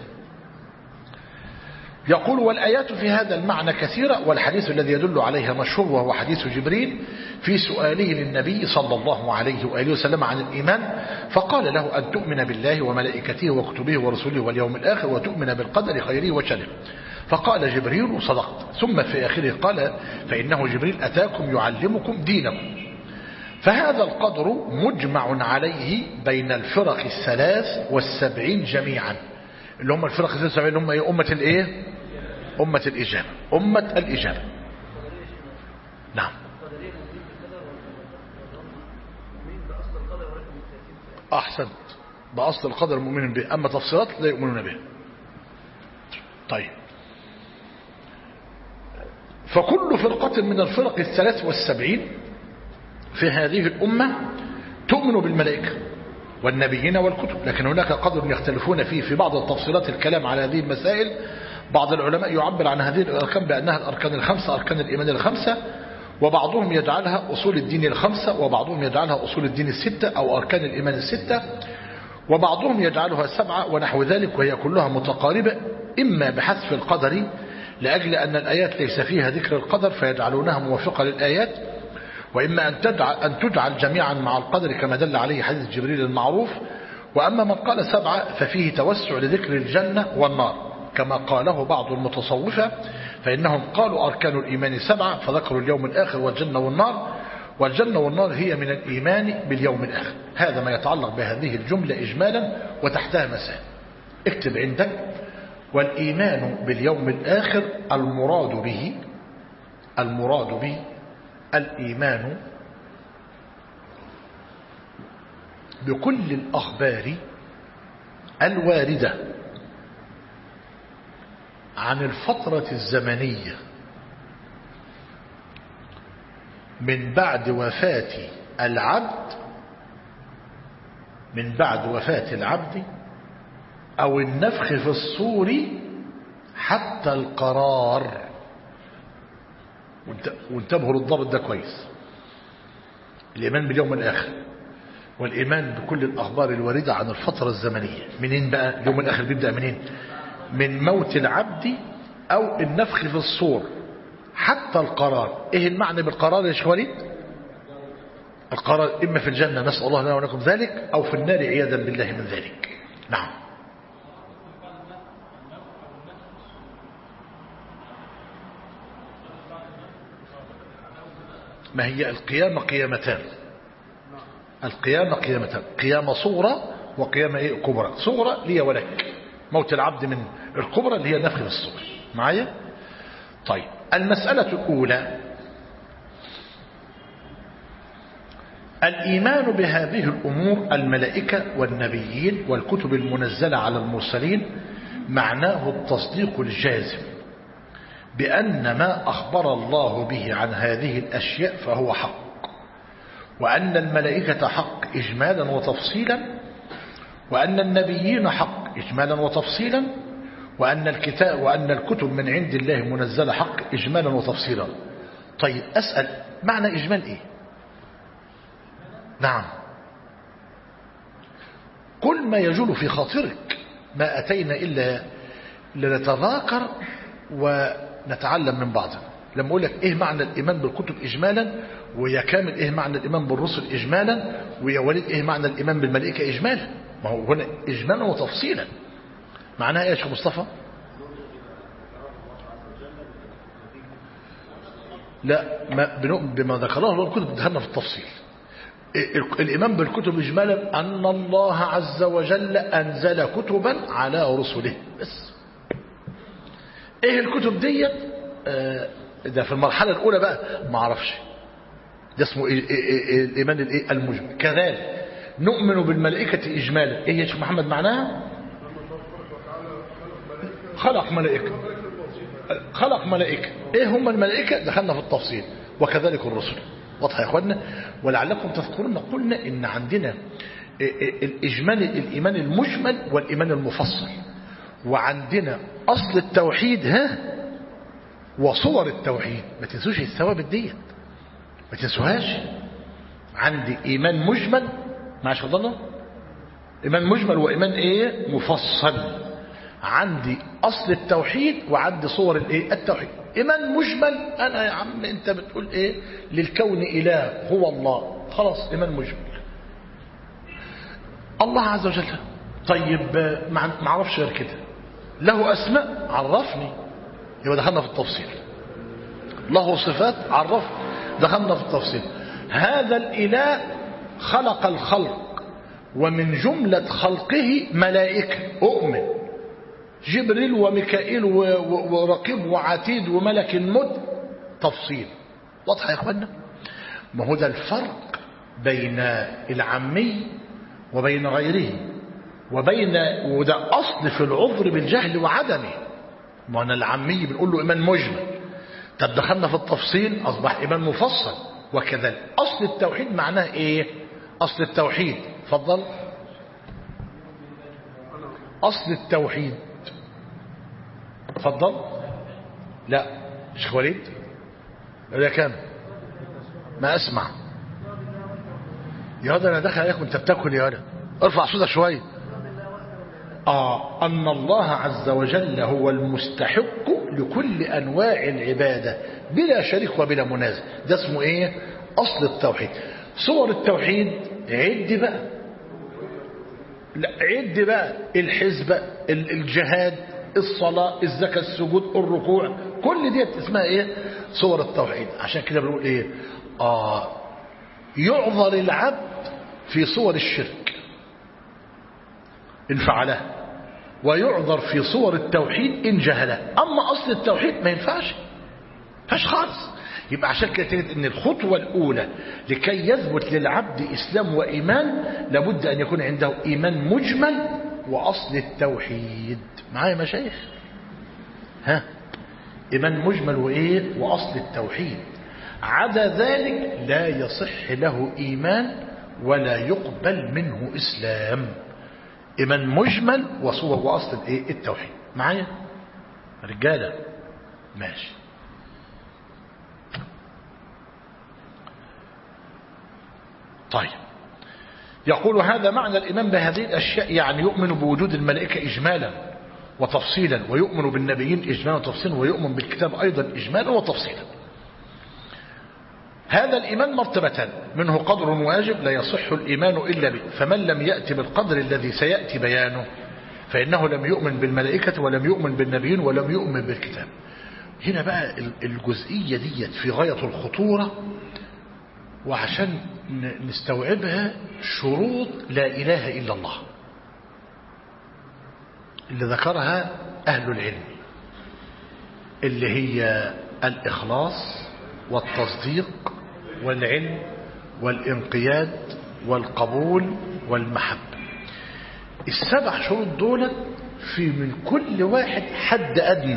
يقول والآيات في هذا المعنى كثيرة، والحديث الذي يدل عليها مشهور وهو حديث جبريل في سؤاله للنبي صلى الله عليه وآله وسلم عن الإيمان، فقال له أن تؤمن بالله وملائكته وكتبه ورسله واليوم الآخر وتؤمن بالقدر خيره وشره. فقال جبريل صدقت. ثم في آخره قال فإنه جبريل أتاكم يعلمكم دينكم. فهذا القدر مجمع عليه بين الفرق 73 جميعا، اللي هم الفرق 73 اللي هم ايه؟ أمة الايه؟ أمة الإجابة. أمة الإجابة. نعم. أحسنت، بأصل القدر مؤمن به، أما تفصيلات لا يؤمنون به. طيب، فكل فرقة من الفرق 73 في هذه الأمة تؤمن بالملائكة والنبيين والكتب، لكن هناك قدر يختلفون فيه في بعض التفصيلات الكلام على هذه المسائل. بعض العلماء يعبر عن هذه الأركان بأنها الأركان الخمسة، أركان الإيمان الخمسة، وبعضهم يجعلها أصول الدين الخمسة، وبعضهم يجعلها أصول الدين الستة أو أركان الإيمان الستة، وبعضهم يجعلها 7 ونحو ذلك، وهي كلها متقاربة، إما بحذف القدر لأجل أن الآيات ليس فيها ذكر القدر فيجعلونها موافقة للآيات، وإما أن تجعل جميعا مع القدر كما دل عليه حديث جبريل المعروف. وأما من قال 7 ففيه توسع لذكر الجنة والنار كما قاله بعض المتصوفة، فإنهم قالوا أركان الإيمان 7 فذكروا اليوم الآخر والجنة والنار، والجنة والنار هي من الإيمان باليوم الآخر. هذا ما يتعلق بهذه الجملة إجمالا، وتحتها مسائل. اكتب عندك: والإيمان باليوم الآخر المراد به الإيمان بكل الأخبار الواردة عن الفترة الزمنية من بعد وفاة العبد أو النفخ في الصور حتى القرار. وانتبهوا للضبط ده كويس. الإيمان باليوم الآخر والإيمان بكل الأخبار الواردة عن الفترة الزمنية. منين بقى اليوم الآخر؟ بيبدأ منين؟ من موت العبد أو النفخ في الصور حتى القرار. ايه المعنى بالقرار يا شيخ وليد؟ القرار إما في الجنة، نسأل الله لنا ولكم ذلك، أو في النار عياذا بالله من ذلك. نعم. ما هي القيامة قيامتان. قيامة صغرى وقيامة كبرى. صغرى لي ولك، موت العبد من الكبرى اللي هي نفخ في الصور. معايا؟ طيب، المسألة الأولى: الإيمان بهذه الأمور، الملائكة والنبيين والكتب المنزلة على المرسلين، معناه التصديق الجازم بأن ما أخبر الله به عن هذه الأشياء فهو حق، وأن الملائكة حق إجمالا وتفصيلا، وأن النبيين حق إجمالا وتفصيلا، وأن الكتب من عند الله منزلة حق إجمالا وتفصيلا. طيب أسأل: معنى إجمال إيه؟ نعم، كل ما يجول في خاطرك. ما أتينا إلا لنتذاكر ونتعلم من بعضنا. لما أقول لك إيه معنى الإيمان بالكتب إجمالا، ويا كامل إيه معنى الإيمان بالرسل إجمالا، ويا وليد إيه معنى الإيمان بالملائكة إجمالا، ما هو هنا إجمالا وتفصيلا. معناها إيه يا شيخ مصطفى؟ لا، بما ذكره الله الكتب دخلنا في التفصيل. الإيمان بالكتب إجمالا أن الله عز وجل أنزل كتبا على رسله بس. إيه الكتب دي؟ ده في المرحلة الأولى بقى ما أعرفش، ده اسمه الإيمان المجمل. كذلك نؤمن بالملائكة إجمالا. إيه يا شيخ محمد معناها؟ خلق ملائكة. إيه هم الملائكة؟ دخلنا في التفصيل. وكذلك الرسل. واضح يا أخوانا؟ ولعلكم تذكرون قلنا إن عندنا الإيمان المجمل والإيمان المفصل، وعندنا أصل التوحيد وصور التوحيد. ما تنسوش الثوابت ديت، ما تنسوهاش. عندي إيمان مجمل، معاش فضلنا إيمان مجمل وإيمان مفصل. عندي أصل التوحيد وعندي صور التوحيد. إيمان مجمل، أنا يا عم أنت بتقول للكون إله هو الله، خلاص إيمان مجمل. الله عز وجل، طيب ما اعرفش غير كده. له أسماء، عرفني، يبقى دخلنا في التفصيل. له صفات، عرفني، دخلنا في التفصيل. هذا الإله خلق الخلق، ومن جملة خلقه ملائكة، أؤمن جبريل وميكائيل ورقيب وعتيد وملك الموت. تفصيل. واضح يا اخوانا؟ ما هو ده الفرق بين العامي وبين غيره، وده أصل في العذر بالجهل وعدمه. ما أنا العامي بنقول له إيمان مجمل، طب دخلنا في التفصيل أصبح إيمان مفصل. وكذلك أصل التوحيد معناه إيه؟ أصل التوحيد، تفضل. أصل التوحيد، تفضل. لا شيخ وليد، ولا كام؟ ما أسمع يا هذا. أنا داخل عليك وأنت بتاكل يا هذا، ارفع صوتك شوية. أن الله عز وجل هو المستحق لكل أنواع العبادة بلا شريك وبلا منازع. ده اسمه أصل التوحيد. صور التوحيد عد بقى، لا عد بقى: الحزب، الجهاد، الصلاة، الزكاة، السجود، الركوع، كل دي اسمها صور التوحيد. عشان كده بنقول يعذر العبد في صور الشرك إن فعله، ويعذر في صور التوحيد إن جهله. أما أصل التوحيد ما ينفعش خالص. يبقى عشان كده تجد ان الخطوة الأولى لكي يثبت للعبد إسلام وإيمان لابد أن يكون عنده إيمان مجمل وأصل التوحيد. معايا مشايخ؟ ها، إيمان مجمل وإيه؟ وأصل التوحيد. عدا ذلك لا يصح له إيمان ولا يقبل منه إسلام. إيمان مجمل وأصل الإيه؟ التوحيد. معايا رجالة؟ ماشي. طيب، يقول هذا معنى الإيمان بهذه الأشياء، يعني يؤمن بوجود الملائكة إجمالا وتفصيلا، ويؤمن بالنبيين إجمالا وتفصيلا، ويؤمن بالكتاب أيضا إجمالا وتفصيلا. هذا الإيمان مرتبتان، منه قدر واجب لا يصح الإيمان إلا به، فمن لم يأتي بالقدر الذي سيأتي بيانه فإنه لم يؤمن بالملائكة ولم يؤمن بالنبيين ولم يؤمن بالكتاب. هنا بقى الجزئية دي في غاية الخطورة، وعشان نستوعبها شروط لا إله إلا الله اللي ذكرها أهل العلم، اللي هي الإخلاص والتصديق والعلم والانقياد والقبول والمحبة. السبع شروط دول في من كل واحد حد أدنى،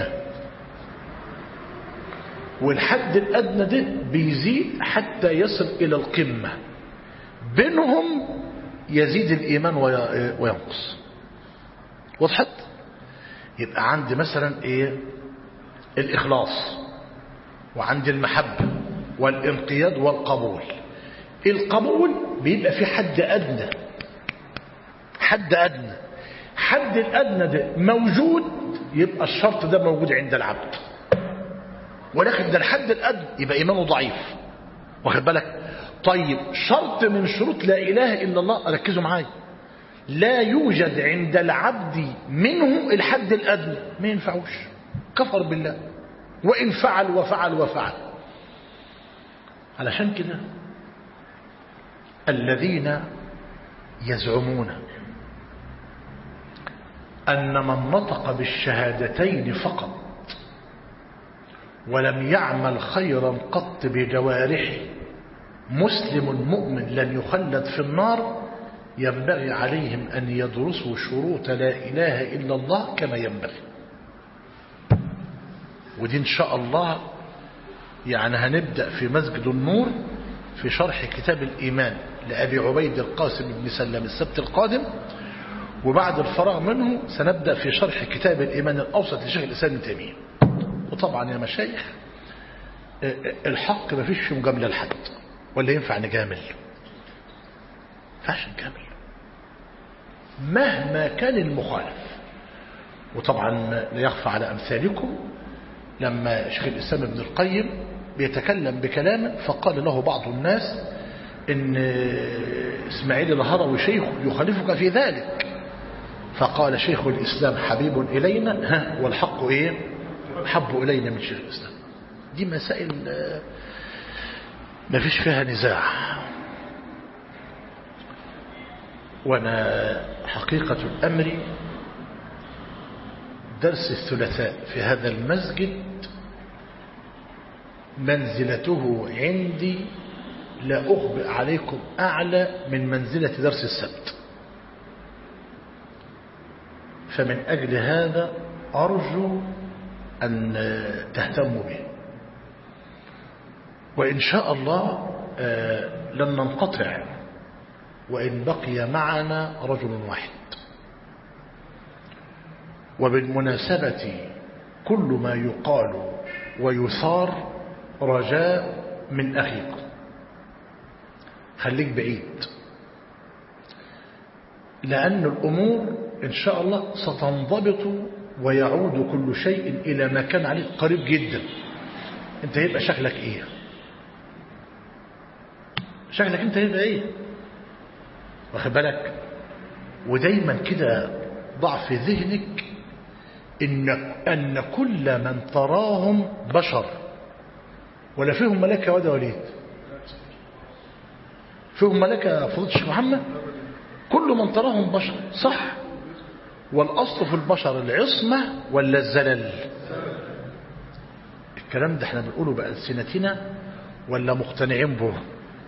والحد الأدنى ده بيزيد حتى يصل إلى القمة، بينهم يزيد الإيمان وينقص. وضحت؟ يبقى عندي مثلا إيه؟ الإخلاص، وعندي المحبة والانقياد والقبول. القبول بيبقى في حد أدنى، حد الأدنى ده موجود، يبقى الشرط ده موجود عند العبد، ولكن ده الحد الأدنى يبقى إيمانه ضعيف. واخد بالك؟ طيب، شرط من شروط لا إله إلا الله، ركزوا معايا، لا يوجد عند العبد منه الحد الأدنى، ما ينفعوش، كفر بالله وإن فعل وفعل وفعل. علشان كده الذين يزعمون أن من نطق بالشهادتين فقط ولم يعمل خيرا قط بجوارحه مسلم مؤمن لن يخلد في النار، ينبغي عليهم أن يدرسوا شروط لا إله إلا الله كما ينبغي. ودي إن شاء الله يعني هنبدأ في مسجد النور في شرح كتاب الإيمان لأبي عبيد القاسم بن سلم السبت القادم، وبعد الفراغ منه سنبدأ في شرح كتاب الإيمان الأوسط لشيخ الإسلام ابن تيمية. وطبعا يا مشايخ الحق ما فيش في مجاملة لحد، ولا ينفع نجامل؟ فاش نجامل مهما كان المخالف. وطبعا لا يخفى على أمثالكم لما شيخ الإسلام ابن القيم بيتكلم بكلام فقال له بعض الناس إن إسماعيل الهروي شيخ يخالفك في ذلك، فقال شيخ الإسلام حبيب إلينا والحق إيه؟ حب إلينا من شيخ الإسلام. دي مسائل ما فيش فيها نزاع. وانا حقيقة الأمر درس الثلاثاء في هذا المسجد منزلته عندي لا أخبئ عليكم أعلى من منزلة درس السبت، فمن أجل هذا أرجو أن تهتموا به، وإن شاء الله لن ننقطع وإن بقي معنا رجل واحد. وبالمناسبة كل ما يقال ويثار رجاء من أخيكم، خليك بعيد، لأن الأمور إن شاء الله ستنضبط ويعود كل شيء إلى ما كان عليه قريب جدا. أنت هيبقى شكلك إيه؟ شكلك أنت هيبقى إيه؟ واخد بالك؟ ودايما كده ضع في ذهنك أن كل من تراهم بشر، ولا فيهم ملائكة ولا وليد. فيهم ملائكة يا فضيلة الشيخ محمد؟ كل من تراهم بشر، صح. والأصل في البشر العصمة ولا الزلل؟ الكلام ده احنا بنقوله بألسنتنا ولا مقتنعين به؟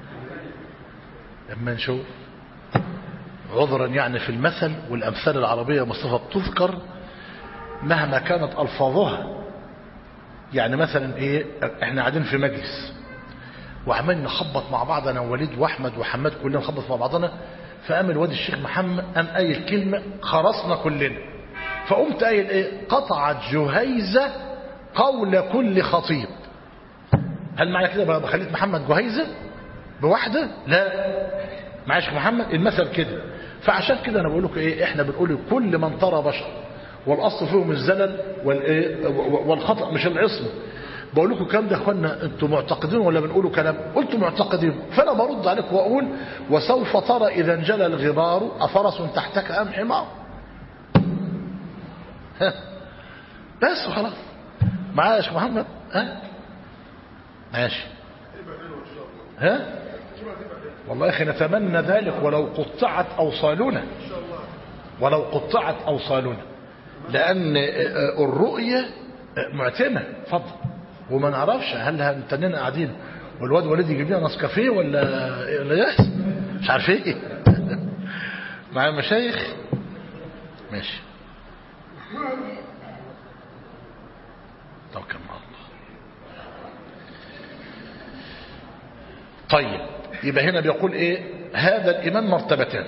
لما نشوف عذرا يعني في المثل، والأمثال العربية مصطفى بتذكر مهما كانت ألفاظها. يعني مثلا ايه، احنا قاعدين في مجلس وعمالين نخبط مع بعض، انا ووليد واحمد وحماد كلنا نخبط مع بعضنا، فقام الواد الشيخ محمد قام قايل كلمه خرصنا كلنا، فقمت قايل ايه؟ قطعت جهيزه قول كل خطيب. هل معنى كده بقى خليت محمد جهيزه بواحده؟ لا، معاش محمد المثل كده. فعشان كده انا بقول لكم ايه، احنا بنقول كل من ترى بشر، والاصل فيهم الزلل والخطأ مش العصمه. بقول لكم الكلام ده يا اخوانا انتم معتقدين ولا بنقولوا كلام؟ قلتم معتقدين، فانا برد عليكم واقول وسوف ترى اذا انجلى الغبار افرس تحتك ام حمار. بس وخلاص. معايا يا شيخ محمد؟ ها ماشي. ها والله يا اخي نتمنى ذلك ولو قطعت اوصالنا، ولو قطعت اوصالنا، لان الرؤيه معتمه. اتفضل. وما نعرفش هل هنتننا قاعدين والواد وليد يجيب لنا نسكافيه ولا يحس مش عارف ايه. معايا مشايخ؟ ماشي. توكل مع الله. طيب يبقى هنا بيقول ايه؟ هذا الايمان مرتبتان،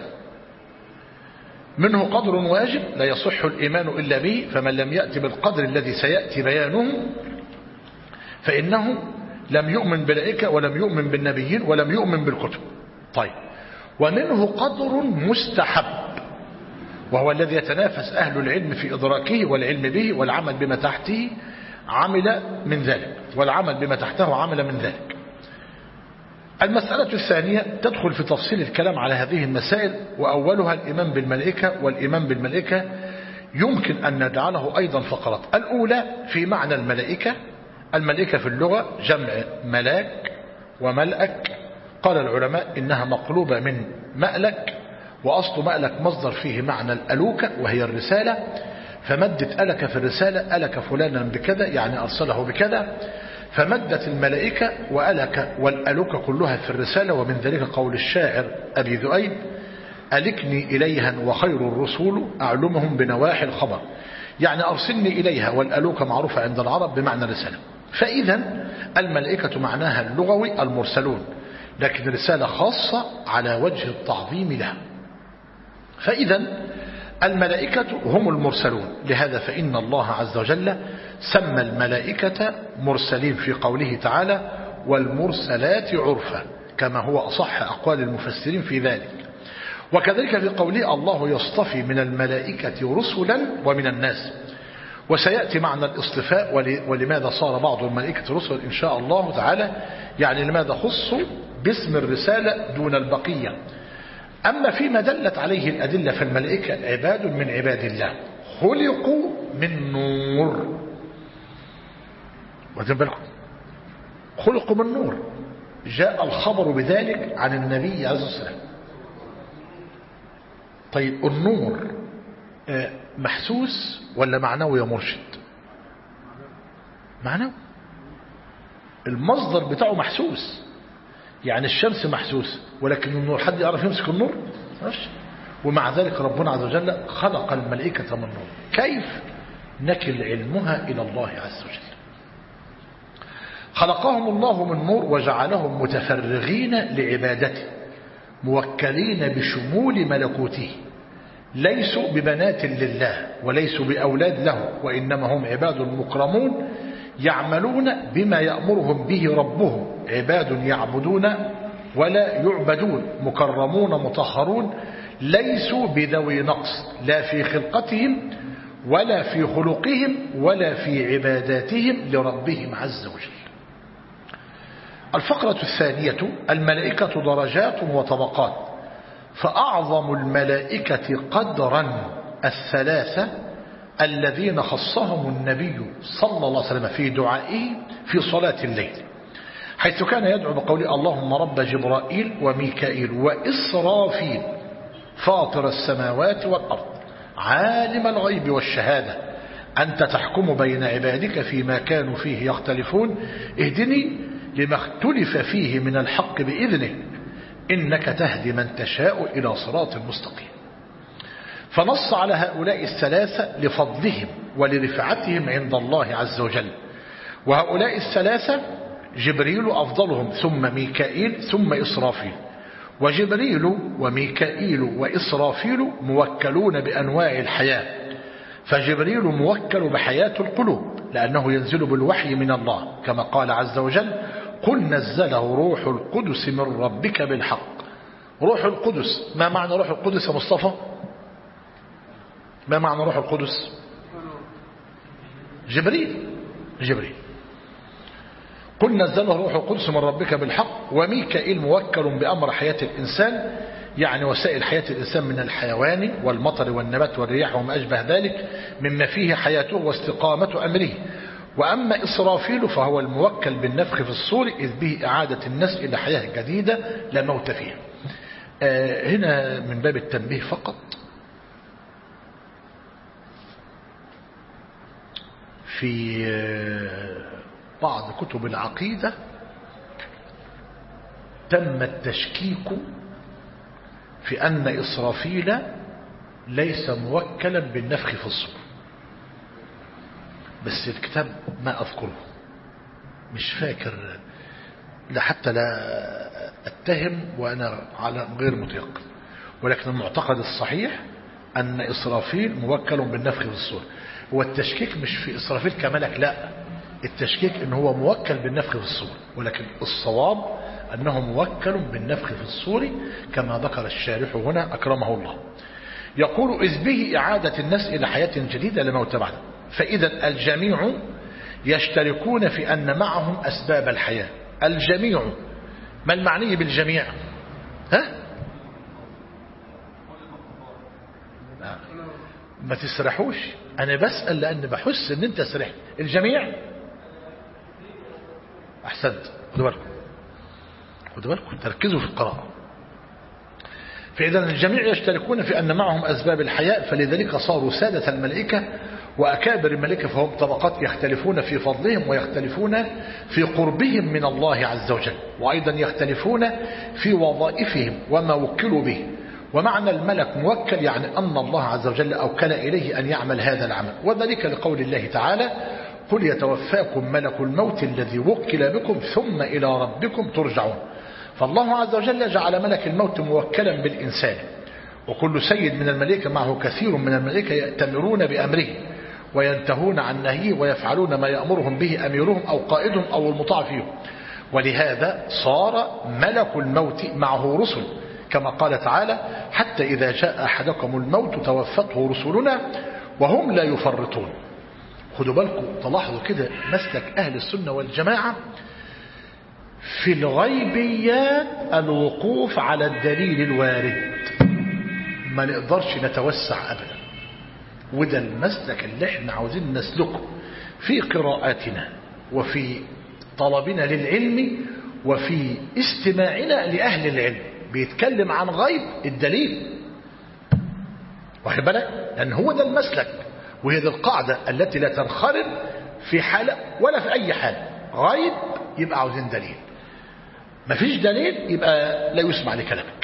منه قدر واجب لا يصح الايمان الا به، فمن لم يأتي بالقدر الذي سيأتي بيانه فإنه لم يؤمن بالملائكة ولم يؤمن بالنبيين ولم يؤمن بالكتب. طيب، ومنه قدر مستحب، وهو الذي يتنافس أهل العلم في إدراكه والعلم به والعمل بما تحته عمل من ذلك، والعمل بما تحته عمل من ذلك. المسألة الثانية تدخل في تفصيل الكلام على هذه المسائل، وأولها الإيمان بالملائكة. والإيمان بالملائكة يمكن أن نجعله أيضا فقرات. الأولى في معنى الملائكة. الملائكة في اللغة جمع ملاك وملأك. قال العلماء إنها مقلوبة من مألك، وأصل مألك مصدر فيه معنى الألوكة وهي الرسالة، فمدت ألك في الرسالة، ألك فلانا بكذا يعني أرسله بكذا، فمدت الملائكة وألك والألوكة كلها في الرسالة. ومن ذلك قول الشاعر أبي ذؤيب: ألكني إليها وخير الرسول أعلمهم بنواحي الخبر، يعني أرسلني إليها. والألوكة معروفة عند العرب بمعنى رسالة. فإذا الملائكة معناها اللغوي المرسلون، لكن رسالة خاصة على وجه التعظيم لها. فإذا الملائكة هم المرسلون، لهذا فإن الله عز وجل سمى الملائكة مرسلين في قوله تعالى: والمرسلات عرفا، كما هو أصح أقوال المفسرين في ذلك. وكذلك في قوله: الله يصطفي من الملائكة رسلا ومن الناس. وسيأتي معنى الاصطفاء، ولماذا صار بعض الملائكة رسلا إن شاء الله تعالى، يعني لماذا خصوا باسم الرسالة دون البقية. أما فيما دلت عليه الأدلة فالملائكة عباد من عباد الله خلقوا من نور. واخدين بالكم؟ خلقوا من نور، جاء الخبر بذلك عن النبي عليه الصلاة والسلام. طيب النور محسوس ولا معنوي يا مرشد؟ معنوي. المصدر بتاعه محسوس، يعني الشمس محسوس، ولكن النور حد يعرف يمسك النور؟ ماشي. ومع ذلك ربنا عز وجل خلق الملائكة من نور. كيف؟ نكل علمها إلى الله عز وجل. خلقهم الله من نور وجعلهم متفرغين لعبادته، موكلين بشمول ملكوته، ليسوا ببنات لله وليسوا بأولاد له، وإنما هم عباد مكرمون يعملون بما يأمرهم به ربهم، عباد يعبدون ولا يعبدون، مكرمون مطهرون، ليسوا بذوي نقص لا في خلقتهم ولا في خلقهم ولا في عباداتهم لربهم عز وجل. الفقرة الثانية: الملائكة درجات وطبقات، فأعظم الملائكة قدرا الثلاثة الذين خصهم النبي صلى الله عليه وسلم في دعائه في صلاة الليل، حيث كان يدعو بقوله اللهم رب جبرائيل وميكائيل وإسرافيل فاطر السماوات والأرض عالم الغيب والشهادة أنت تحكم بين عبادك فيما كانوا فيه يختلفون اهدني لما اختلف فيه من الحق بإذنه إنك تهدي من تشاء إلى صراط مستقيم. فنص على هؤلاء الثلاثة لفضلهم ولرفعتهم عند الله عز وجل. وهؤلاء الثلاثة جبريل أفضلهم ثم ميكائيل ثم إسرافيل. وجبريل وميكائيل وإسرافيل موكلون بأنواع الحياة، فجبريل موكل بحياة القلوب لأنه ينزل بالوحي من الله كما قال عز وجل قل نزله روح القدس من ربك بالحق. روح القدس، ما معنى روح القدس يا مصطفى؟ ما معنى روح القدس؟ جبريل. قل نزله روح القدس من ربك بالحق. وميكائيل موكل بأمر حياة الإنسان، يعني وسائل حياة الإنسان من الحيوان والمطر والنبات والرياح وما أشبه ذلك مما فيه حياته واستقامة أمره. وأما إسرافيل فهو الموكل بالنفخ في الصور إذ به إعادة الناس إلى حياة جديدة لا موت فيها. هنا من باب التنبيه فقط، في بعض كتب العقيدة تم التشكيك في أن إسرافيل ليس موكلا بالنفخ في الصور، بس الكتاب ما أذكره مش فاكر، حتى لا أتهم وأنا على غير متيقن، ولكن المعتقد الصحيح أن إسرافيل موكل بالنفخ في الصور. هو التشكيك مش في إسرافيل كملك، لا، التشكيك إن هو موكل بالنفخ في الصور، ولكن الصواب أنه موكل بالنفخ في الصور كما ذكر الشارح هنا أكرمه الله. يقول إذ به إعادة الناس إلى حياة جديدة لموت بعد. فإذا الجميع يشتركون في أن معهم أسباب الحياة. الجميع، ما المعني بالجميع؟ ما تسرحوش، أنا بسأل لأن بحس أن أنت سرحت. الجميع أحسنت، خدوا بالكم تركزوا في القراءة. فإذا الجميع يشتركون في أن معهم أسباب الحياة، فلذلك صاروا سادة الملائكة وأكابر الملائكة، فهم طبقات يختلفون في فضلهم ويختلفون في قربهم من الله عز وجل، وأيضا يختلفون في وظائفهم وما وكلوا به. ومعنى الملك موكل يعني أن الله عز وجل أوكل إليه أن يعمل هذا العمل، وذلك لقول الله تعالى قل يتوفاكم ملك الموت الذي وكل بكم ثم إلى ربكم ترجعون. فالله عز وجل جعل ملك الموت موكلا بالإنسان، وكل سيد من الملائكة معه كثير من الملائكة يأتمرون بأمره وينتهون عن نهيه ويفعلون ما يأمرهم به أميرهم أو قائدهم أو المطاع فيهم. ولهذا صار ملك الموت معه رسل كما قال تعالى حتى إذا جاء أحدكم الموت توفته رسلنا وهم لا يفرطون. خدوا بالكم تلاحظوا كده مسلك أهل السنة والجماعة في الغيبيات الوقوف على الدليل الوارد، ما نقدرش نتوسع أبدا، وده المسلك اللي احنا عاوزين نسلكه في قراءاتنا وفي طلبنا للعلم وفي استماعنا لأهل العلم. بيتكلم عن غيب الدليل، واخد بالك؟ لأن هو ده المسلك وهي دي القاعدة التي لا تنخرط في حالة ولا في أي حال. غيب يبقى عاوزين دليل، مفيش دليل يبقى لا يسمع لكلامك.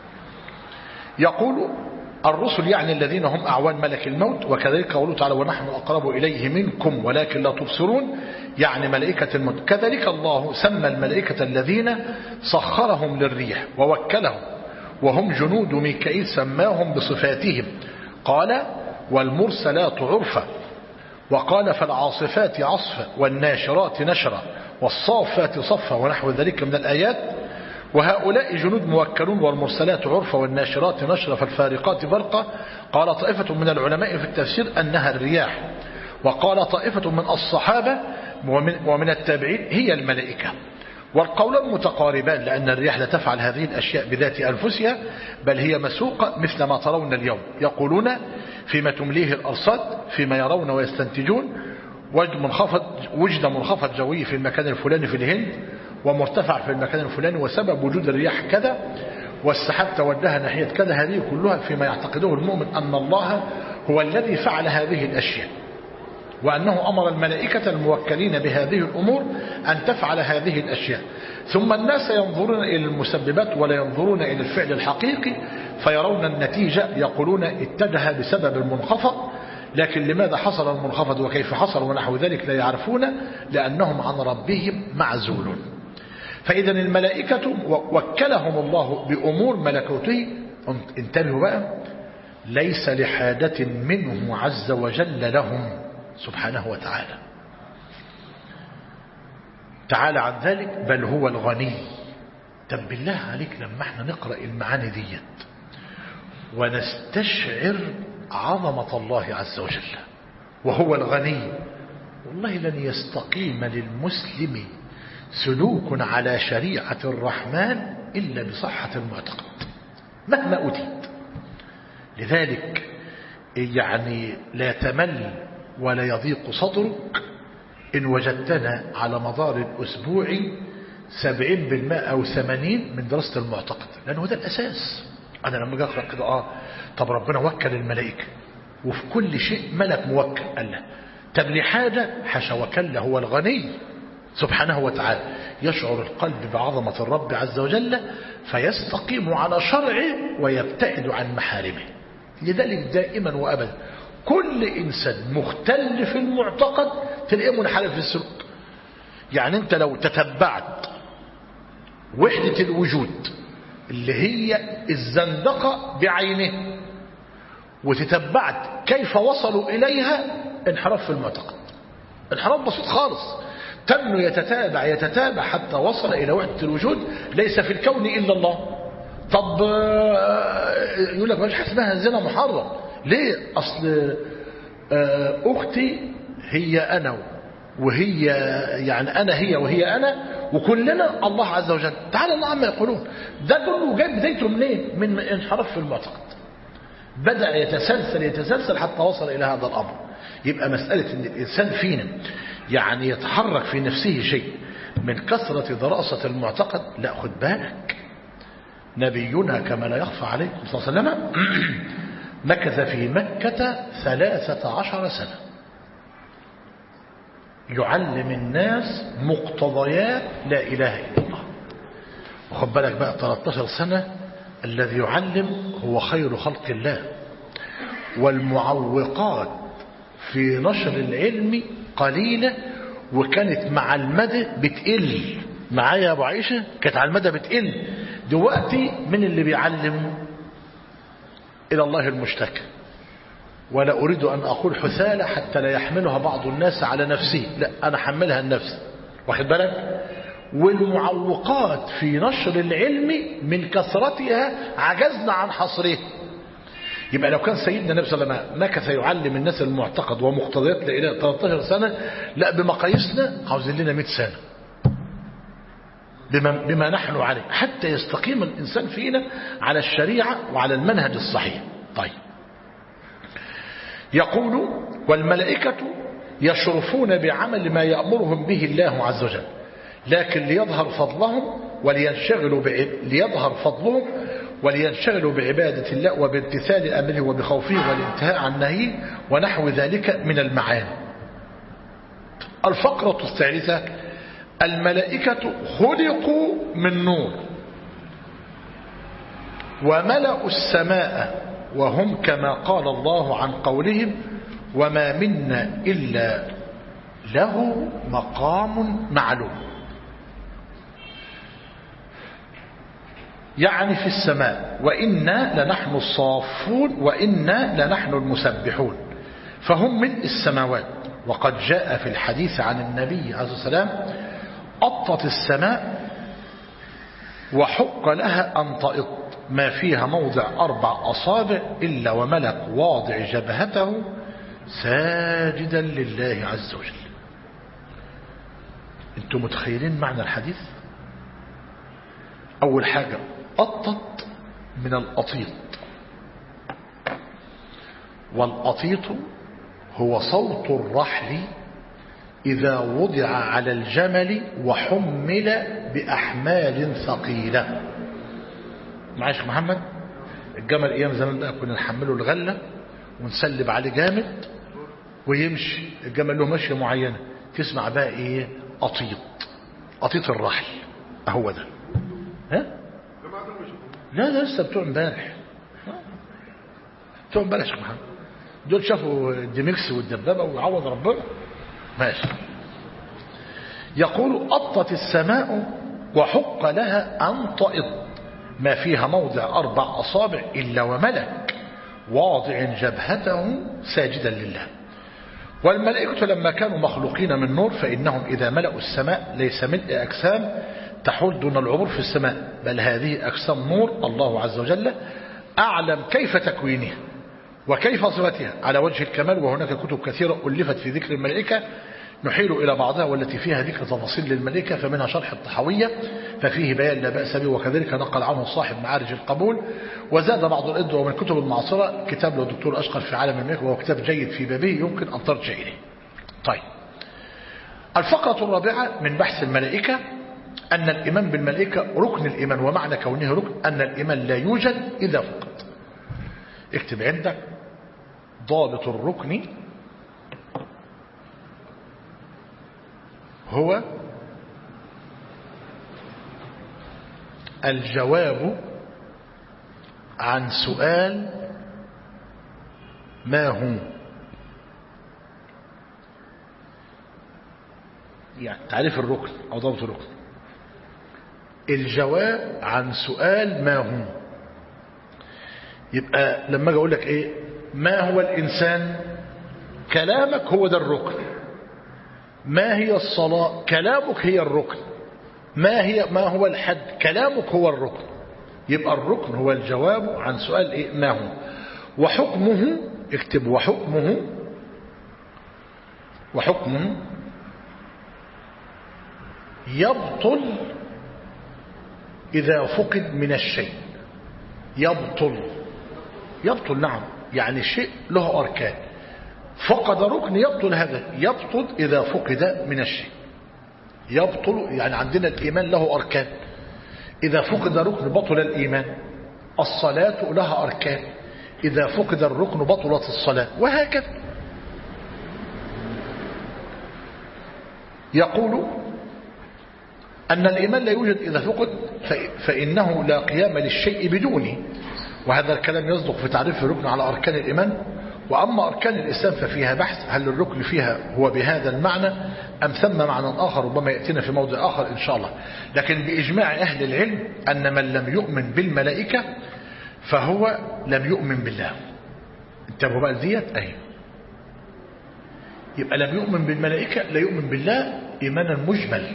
يقول الرسل يعني الذين هم أعوان ملك الموت، وكذلك قوله تعالى ونحن أقرب إليه منكم ولكن لا تبصرون، يعني ملائكة الموت. كذلك الله سمى الملائكة الذين سخرهم للريح ووكلهم وهم جنود ميكائيل سماهم بصفاتهم، قال والمرسلات عرفا، وقال فالعاصفات عصفا والناشرات نشرا والصافات صفا ونحو ذلك من الآيات. وهؤلاء جنود موكلون والمرسلات عرفا والناشرات نشرا فالفارقات فرقا. قال طائفة من العلماء في التفسير أنها الرياح، وقال طائفة من الصحابة ومن التابعين هي الملائكة. والقولان متقاربان لأن الرياح لا تفعل هذه الأشياء بذات أنفسها بل هي مسوقة مثل ما ترون اليوم. يقولون فيما تمليه الأرصاد فيما يرون ويستنتجون وجد منخفض جوي في المكان الفلاني في الهند ومرتفع في المكان الفلاني، وسبب وجود الرياح كذا، والسحاب توجه ناحية كذا. هذه كلها فيما يعتقده المؤمن أن الله هو الذي فعل هذه الأشياء، وأنه أمر الملائكة الموكلين بهذه الأمور أن تفعل هذه الأشياء. ثم الناس ينظرون إلى المسببات ولا ينظرون إلى الفعل الحقيقي، فيرون النتيجة يقولون اتجه بسبب المنخفض، لكن لماذا حصل المنخفض وكيف حصل ونحو ذلك لا يعرفون، لأنهم عن ربهم معزولون. فإذا الملائكة وكلهم الله بأمور ملكوته، انتبهوا بقى، ليس لحاجة منه عز وجل لهم سبحانه وتعالى، تعالى عن ذلك، بل هو الغني. طب بالله عليك لما احنا نقرأ المعاني ديت ونستشعر عظمة الله عز وجل وهو الغني، والله لن يستقيم للمسلم سلوك على شريعة الرحمن إلا بصحة المعتقد مهما أوتيت. لذلك يعني لا تمل ولا يضيق صدرك إن وجدتنا على مدار الأسبوع 70% أو 80% من دراسة المعتقد، لأنه ده الأساس. أنا لما أجي أقرأ كده طب ربنا وكل الملائكة وفي كل شيء ملك موكل، قال لا، طب لحاجة حاشا وكل، هو الغني سبحانه وتعالى. يشعر القلب بعظمة الرب عز وجل فيستقيم على شرعه ويبتعد عن محارمه. لذلك دائما وأبدا كل إنسان مختل في المعتقد تلاقيه منحرف في السلوك. يعني أنت لو تتبعت وحدة الوجود اللي هي الزندقة بعينه وتتبعت كيف وصلوا إليها، انحراف في المعتقد، انحراف بسيط خالص. تم يتتابع حتى وصل إلى وحدة الوجود، ليس في الكون إلا الله. طب يقول لك مش حسنها الزنا محرم، ليه؟ أصل أختي هي أنا وهي يعني أنا هي وهي أنا وكلنا الله عز وجل. تعالى الله عما يقولون. ده كله جاي بدايته منين؟ من انحراف في المعتقد، بدأ يتسلسل حتى وصل إلى هذا الأمر. يبقى مسألة أن الإنسان فينا يعني يتحرك في نفسه شيء من كثرة دراسة المعتقد، لا، خد بالك. نبينا كما لا يخفى عليكم صلى الله عليه وسلم مكث في مكة 13 سنة يعلم الناس مقتضيات لا إله إلا الله. وخد بالك بقى 13 سنة الذي يعلم هو خير خلق الله، والمعوقات في نشر العلم قليلة، وكانت مع المدى بتقل. معايا يا أبو عائشة؟ كانت على المدى بتقل. دلوقتي من اللي بيعلم إلى الله المشتكى، ولا أريد أن أقول حثالة حتى لا يحملها بعض الناس على نفسه، لا، أنا حملها النفس، واخد بالك. والمعوقات في نشر العلم من كثرتها عجزنا عن حصرها. يبقى لو كان سيدنا النبي صلى الله عليه وسلم مكث يعلم الناس المعتقد ومقتضيات لا إله 13 سنة، لا بمقاييسنا عاوزين لنا 100 سنة بما نحن عليه حتى يستقيم الإنسان فينا على الشريعة وعلى المنهج الصحيح. طيب، يقول والملائكة يشرفون بعمل ما يأمرهم به الله عز وجل، لكن ليظهر فضلهم ولينشغلوا بعبادة الله وبامتثال أمره وبخوفه والانتهاء عن نهيه ونحو ذلك من المعاني. الفقرة الثالثة: الملائكة خلقوا من نور وملأوا السماء وهم كما قال الله عن قولهم: وما منا إلا له مقام معلوم. يعني في السماء، وإنا لنحن الصافون وإنا لنحن المسبحون، فهم من السماوات. وقد جاء في الحديث عن النبي عليه الصلاة والسلام: أطت السماء وحق لها أن تأط ما فيها موضع 4 أصابع إلا وملك واضع جبهته ساجدا لله عز وجل. انتم متخيلين معنى الحديث؟ أول حاجة أطت من الأطيط، والأطيط هو صوت الرحل إذا وضع على الجمل وحمل بأحمال ثقيلة. معايا يا محمد؟ الجمل أيام زمان بقى كنا نحمله الغلة ونسلب عليه جامد ويمشي. الجمل له ماشية معينة، تسمع بقى إيه؟ قطيط الرحل. هو ده. ها؟ لا ده لسه بتوع امبارح. بتوع امبارح يا محمد. دول شافوا الديمكس والدبابة وعوض ربنا. ماشي. يقول أطت السماء وحق لها أن تئط ما فيها موضع 4 أصابع إلا وملك واضع جبهته ساجدا لله. والملائكة لما كانوا مخلوقين من نور فإنهم إذا ملأوا السماء ليس ملء أجسام تحول دون العبور في السماء، بل هذه أجسام نور الله عز وجل أعلم كيف تكوينها وكيف صفتها على وجه الكمال. وهناك كتب كثيرة ألفت في ذكر الملائكة نحيل إلى بعضها والتي فيها ذكر تفاصيل للملائكة، فمنها شرح الطحاوية ففيه بيان لا بأس به، وكذلك نقل عنه صاحب معارج القبول. وزاد بعض الإدوى ومن كتب المعاصرة كتاب له الدكتور أشقر في عالم الملائكة، وهو كتاب جيد في بابه يمكن أن ترجع إليه. طيب، الفقرة الرابعة من بحث الملائكة أن الإيمان بالملائكة ركن الإيمان، ومعنى كونه ركن أن الإيمان لا يوجد إذا فقد. اكتب عندك ضابط الركن هو الجواب عن سؤال ما هو. يعني تعريف الركن أو ضابط الركن الجواب عن سؤال ما هو. يبقى لما أجي أقول لك إيه ما هو الإنسان، كلامك هو ده الركن. ما هي الصلاة، كلامك هي الركن. ما هو الحد، كلامك هو الركن. يبقى الركن هو الجواب عن سؤال إيه ما هو. وحكمه، اكتب وحكمه يبطل إذا فقد من الشيء. يبطل نعم، يعني الشيء له أركان، فقد ركن يبطل. هذا يبطل إذا فقد من الشيء. يبطل يعني عندنا الإيمان له أركان، إذا فقد ركن بطل الإيمان. الصلاة لها أركان، إذا فقد الركن بطلت الصلاة، وهكذا. يقول أن الإيمان لا يوجد إذا فقد فإنه لا قيام للشيء بدونه، وهذا الكلام يصدق في تعريف الركن على أركان الإيمان. وأما أركان الإسلام ففيها بحث هل الركن فيها هو بهذا المعنى أم ثم معنى آخر، ربما يأتينا في موضع آخر إن شاء الله. لكن بإجماع أهل العلم أن من لم يؤمن بالملائكة فهو لم يؤمن بالله. انتبهوا بقى لديت أهي. يبقى لم يؤمن بالملائكة لا يؤمن بالله إيمانا مجمل،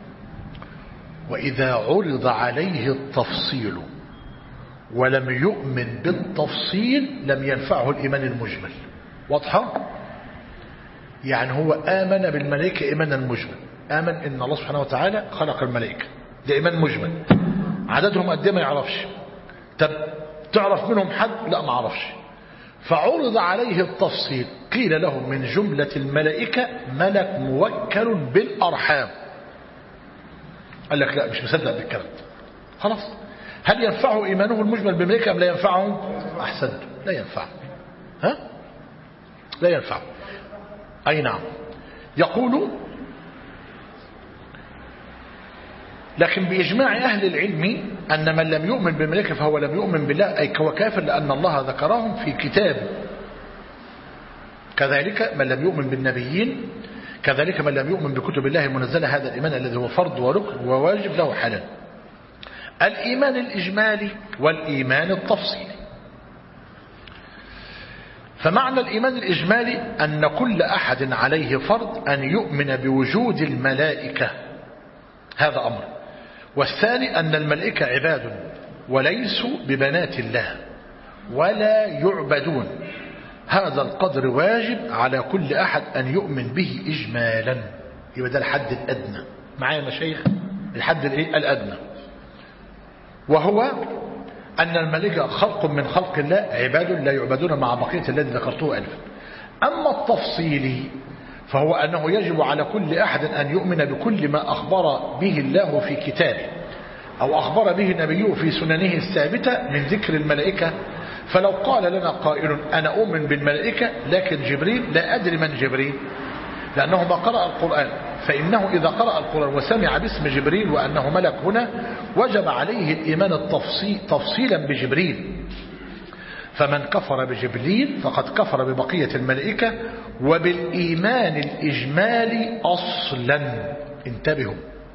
وإذا عرض عليه التفصيل ولم يؤمن بالتفصيل لم ينفعه الإيمان المجمل. واضحة؟ يعني هو آمن بالملائكة إيمانا مجمل، آمن إن الله سبحانه وتعالى خلق الملائكة، ده إيمان مجمل. عددهم قد ايه ما يعرفش. طب تعرف منهم حد؟ لا ما عرفش. فعرض عليه التفصيل قيل له من جملة الملائكة ملك موكل بالأرحام. قال لك لا مش مصدق بالكلام. خلاص، هل ينفعه إيمانه المجمل بالملائكة أم لا ينفعه؟ أحسنت، لا ينفعه. ها؟ لا ينفعه. أي نعم. يقول لكن بإجماع أهل العلم أن من لم يؤمن بالملائكة فهو لم يؤمن بالله، أي هو كافر، لأن الله ذكرهم في كتابه. كذلك من لم يؤمن بالنبيين، كذلك من لم يؤمن بكتب الله المنزلة. هذا الإيمان الذي هو فرض وركن وواجب له حلال. الإيمان الإجمالي والإيمان التفصيلي. فمعنى الإيمان الإجمالي أن كل أحد عليه فرض أن يؤمن بوجود الملائكة، هذا أمر. والثاني أن الملائكة عباد وليسوا ببنات الله ولا يعبدون. هذا القدر واجب على كل أحد أن يؤمن به إجمالا. يبقى ده الحد الأدنى. معايا مشايخ؟ الحد الأدنى وهو أن الملائكة خلق من خلق الله، عباد لا يعبدون مع بقية الذي ذكرته ألفا. أما التفصيلي فهو أنه يجب على كل أحد أن يؤمن بكل ما أخبر به الله في كتابه أو أخبر به نبيه في سننه الثابتة من ذكر الملائكة. فلو قال لنا قائل أنا أؤمن بالملائكة لكن جبريل لا أدري من جبريل، لأنه ما قرأ القرآن، فإنه إذا قرأ القرآن وسمع باسم جبريل وأنه ملك هنا وجب عليه الإيمان تفصيلا بجبريل. فمن كفر بجبريل فقد كفر ببقية الملائكة وبالإيمان الإجمالي أصلا. انتبهوا،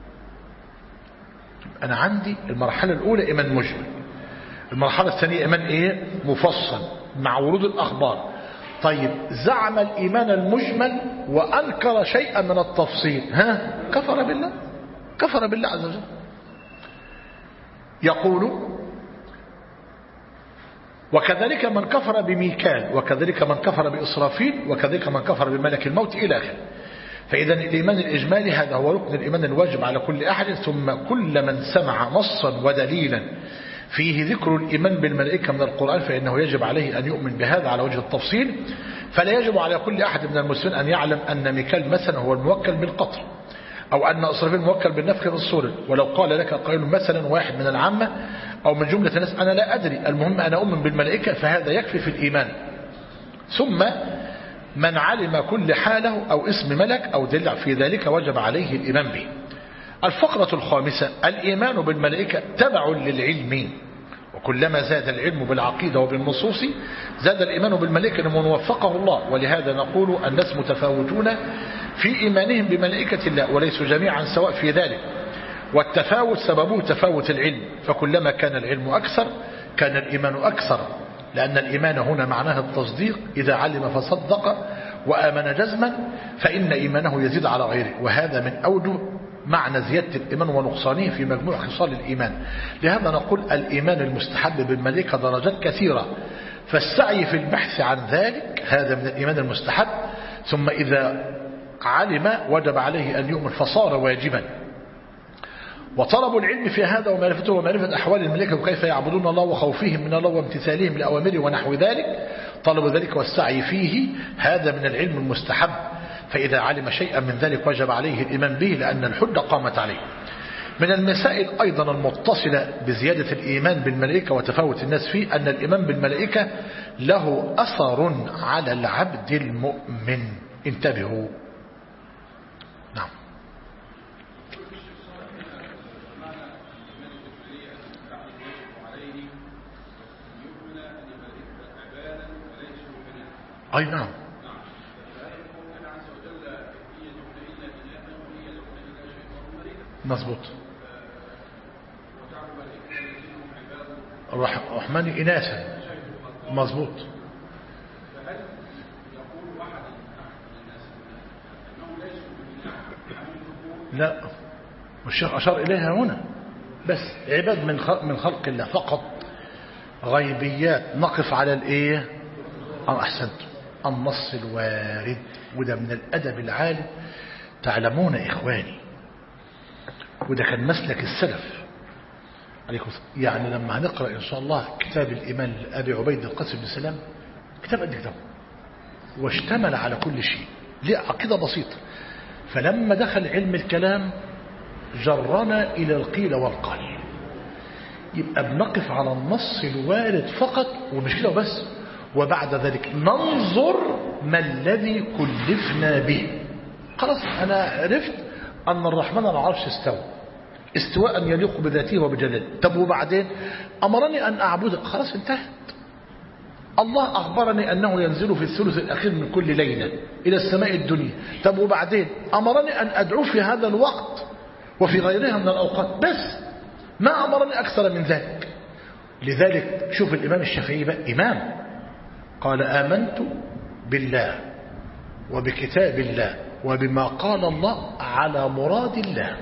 أنا عندي المرحلة الأولى إيمان مجمل، المرحلة الثانية إيمان إيه؟ مفصل مع ورود الأخبار. طيب زعم الإيمان المجمل وأنكر شيئا من التفصيل، كفر بالله، كفر بالله عز وجل. يقول وكذلك من كفر بميكال، وكذلك من كفر بإسرافيل، وكذلك من كفر بملك الموت إلى آخره. فإذا الإيمان الإجمالي هذا هو ركن الإيمان الواجب على كل أحد. ثم كل من سمع نصا ودليلا فيه ذكر الإيمان بالملائكة من القرآن فإنه يجب عليه أن يؤمن بهذا على وجه التفصيل. فلا يجب على كل أحد من المسلمين أن يعلم أن ميكال مثلا هو الموكل بالقطر، أو أن إسرافيل موكل بالنفخ في الصور. ولو قال لك قائل مثلا واحد من العامة أو من جملة الناس أنا لا أدري، المهم أنا أؤمن بالملائكة، فهذا يكفي في الإيمان. ثم من علم كل حاله أو اسم ملك أو دل في ذلك وجب عليه الإيمان به. الفقرة الخامسة الإيمان بالملائكة تبع للعلم، وكلما زاد العلم بالعقيدة وبالنصوص زاد الإيمان بالملائكة لمن وفقه الله. ولهذا نقول الناس متفاوتون في إيمانهم بملائكة الله وليسوا جميعا سواء في ذلك، والتفاوت سببه تفاوت العلم، فكلما كان العلم أكثر كان الإيمان أكثر، لأن الإيمان هنا معناه التصديق، إذا علم فصدق وآمن جزما فإن إيمانه يزيد على غيره. وهذا من أوجه معنى زيادة الإيمان ونقصانه في مجموع خصال الإيمان. لهذا نقول الإيمان المستحب بالملائكة درجات كثيرة، فالسعي في البحث عن ذلك هذا من الإيمان المستحب. ثم إذا علم وجب عليه أن يؤمن فصار واجبا. وطلب العلم في هذا ومعرفته ومعرفة أحوال الملائكة وكيف يعبدون الله وخوفهم من الله وامتثالهم لأوامره ونحو ذلك، طلب ذلك والسعي فيه هذا من العلم المستحب. فإذا علم شيئا من ذلك وجب عليه الإيمان به لأن الحجة قامت عليه. من المسائل أيضا المتصلة بزيادة الإيمان بالملائكة وتفاوت الناس فيه أن الإيمان بالملائكة له أثر على العبد المؤمن. انتبهوا. نعم. أي نعم. مظبوط. الرحمن إناثا. مظبوط. لا، والشيخ أشار إليها هنا بس عباد من خلق الله فقط، غيبيات نقف على الإيه؟ أحسنت، النص الوارد. وده من الأدب العالي، تعلمون إخواني، وده كان مسلك السلف عليكم. يعني لما هنقرأ إن شاء الله كتاب الإيمان لأبي عبيد القاسم بن سلام، كتاب قد كده واشتمل على كل شيء، ليه عقيدة بسيطة. فلما دخل علم الكلام جرنا إلى القيل والقال، يبقى بنقف على النص الوارد فقط ومش كده بس، وبعد ذلك ننظر ما الذي كلفنا به. خلاص أنا عرفت أن الرحمن على العرش استوى استواء يليق بذاته وبجلاله. طب وبعدين أمرني أن أعبده، خلاص انتهت. الله أخبرني أنه ينزل في الثلث الأخير من كل ليلة إلى السماء الدنيا. طب وبعدين أمرني أن أدعو في هذا الوقت وفي غيرها من الأوقات، بس ما أمرني أكثر من ذلك. لذلك شوف الإمام الشافعي بقى إمام قال آمنت بالله وبكتاب الله وبما قال الله على مراد الله.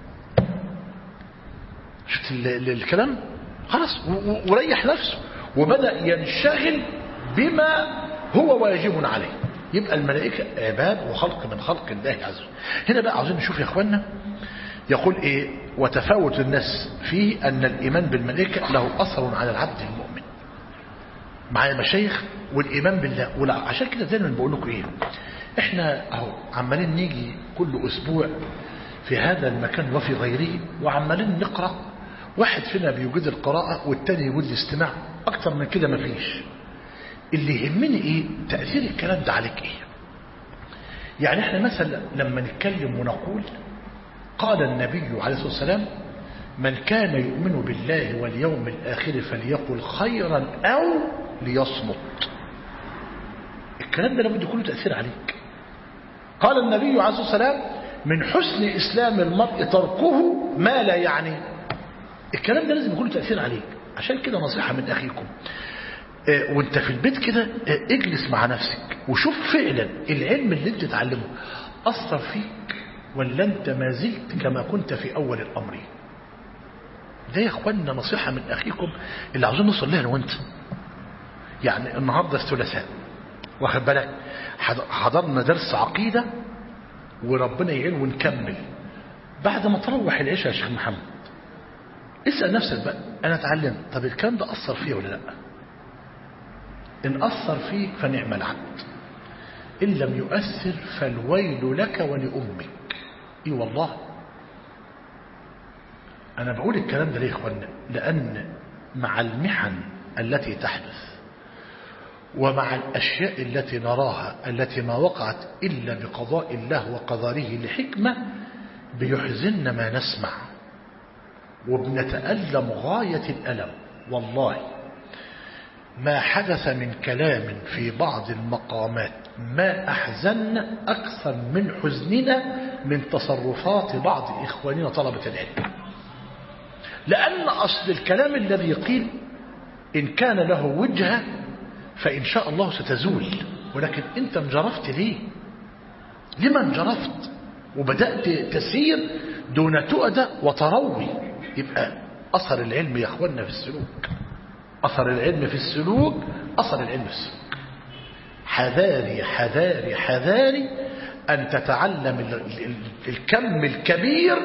شفت الكلام؟ خلاص، وريح نفسه وبدأ ينشغل بما هو واجب عليه. يبقى الملائكة عباد وخلق من خلق الله عز وجل. هنا بقى عاوزين نشوف يا اخوانا، يقول ايه؟ وتفاوت الناس فيه أن الإيمان بالملائكة له أثر على العبد المؤمن. معايا مشايخ؟ والإيمان بالله عشان كده دايما بقول لكم ايه، احنا اهو عمالين نيجي كل اسبوع في هذا المكان وفي غيره وعمالين نقرأ، واحد فينا بيوجد القراءة والتاني يوجد الاستماع، اكتر من كده مفيش. اللي يهمني ايه؟ تأثير الكلام ده عليك ايه؟ يعني احنا مثلا لما نتكلم ونقول قال النبي عليه الصلاة والسلام من كان يؤمن بالله واليوم الآخر فليقل خيرا أو ليصمت، الكلام ده لابد يكون له تأثير عليك. قال النبي عليه الصلاة والسلام من حسن إسلام المرء تركه ما لا يعني، الكلام ده لازم يكون له تأثير عليك. عشان كده نصيحة من أخيكم، وانت في البيت كده اجلس مع نفسك وشوف فعلا العلم اللي انت تعلمه أثر فيك ولا انت ما زلت كما كنت في أول الأمر. ده يا اخوانا نصيحة من أخيكم اللي عاوزين نوصل لها وانت. يعني النهاردة الثلاثاء، واخد بالك، حضرنا درس عقيدة وربنا يعين ونكمل. بعد ما تروح العشاء يا شيخ محمد اسأل نفسك بقى أنا اتعلمت، طب الكلام ده أثر فيه ولا لا؟ إن أثر فيك فنعم العبد، إن لم يؤثر فالويل لك ولأمك. إيه والله أنا بقول الكلام ده ليه يا إخوانا؟ لأن مع المحن التي تحدث ومع الأشياء التي نراها التي ما وقعت إلا بقضاء الله وقدره لحكمة بيحزن ما نسمع وبنتألم غاية الألم. والله ما حدث من كلام في بعض المقامات ما أحزن أكثر من حزننا من تصرفات بعض إخواننا طلبة العلم. لأن أصل الكلام الذي قيل إن كان له وجهة فإن شاء الله ستزول، ولكن أنت انجرفت ليه؟ لما انجرفت وبدأت تسير دون تؤدى وتروي؟ يبقى أثر العلم يا أخوانا في السلوك، أثر العلم في السلوك، أثر العلم في السلوك. حذاري حذاري حذاري أن تتعلم الكم الكبير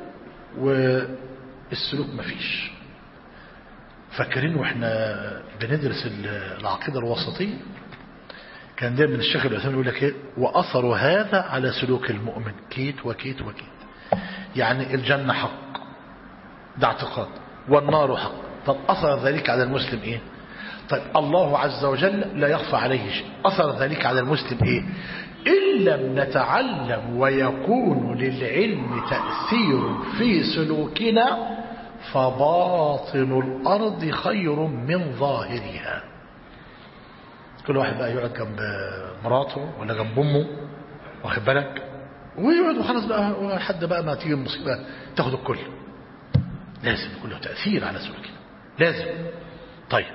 والسلوك مفيش. فاكرين واحنا بندرس العقيدة الوسطية كان دايما الشيخ العثيمين يقول لك ايه؟ وأثر هذا على سلوك المؤمن كيت وكيت وكيت. يعني الجنة حق ده اعتقاد والنار حق، طب أثر ذلك على المسلم ايه؟ طيب الله عز وجل لا يخفى عليه شيء، أثر ذلك على المسلم ايه؟ إن لم نتعلم ويكون للعلم تأثير في سلوكنا فباطن الأرض خير من ظاهرها. كل واحد بقى يقعد جنب مراته ولا جنب أمه، واخد بالك، ويقعد وخلاص بقى حد بقى ما تيجي المصيبة تاخد الكل. لازم يكون له تأثير على سلوكنا، لازم. طيب،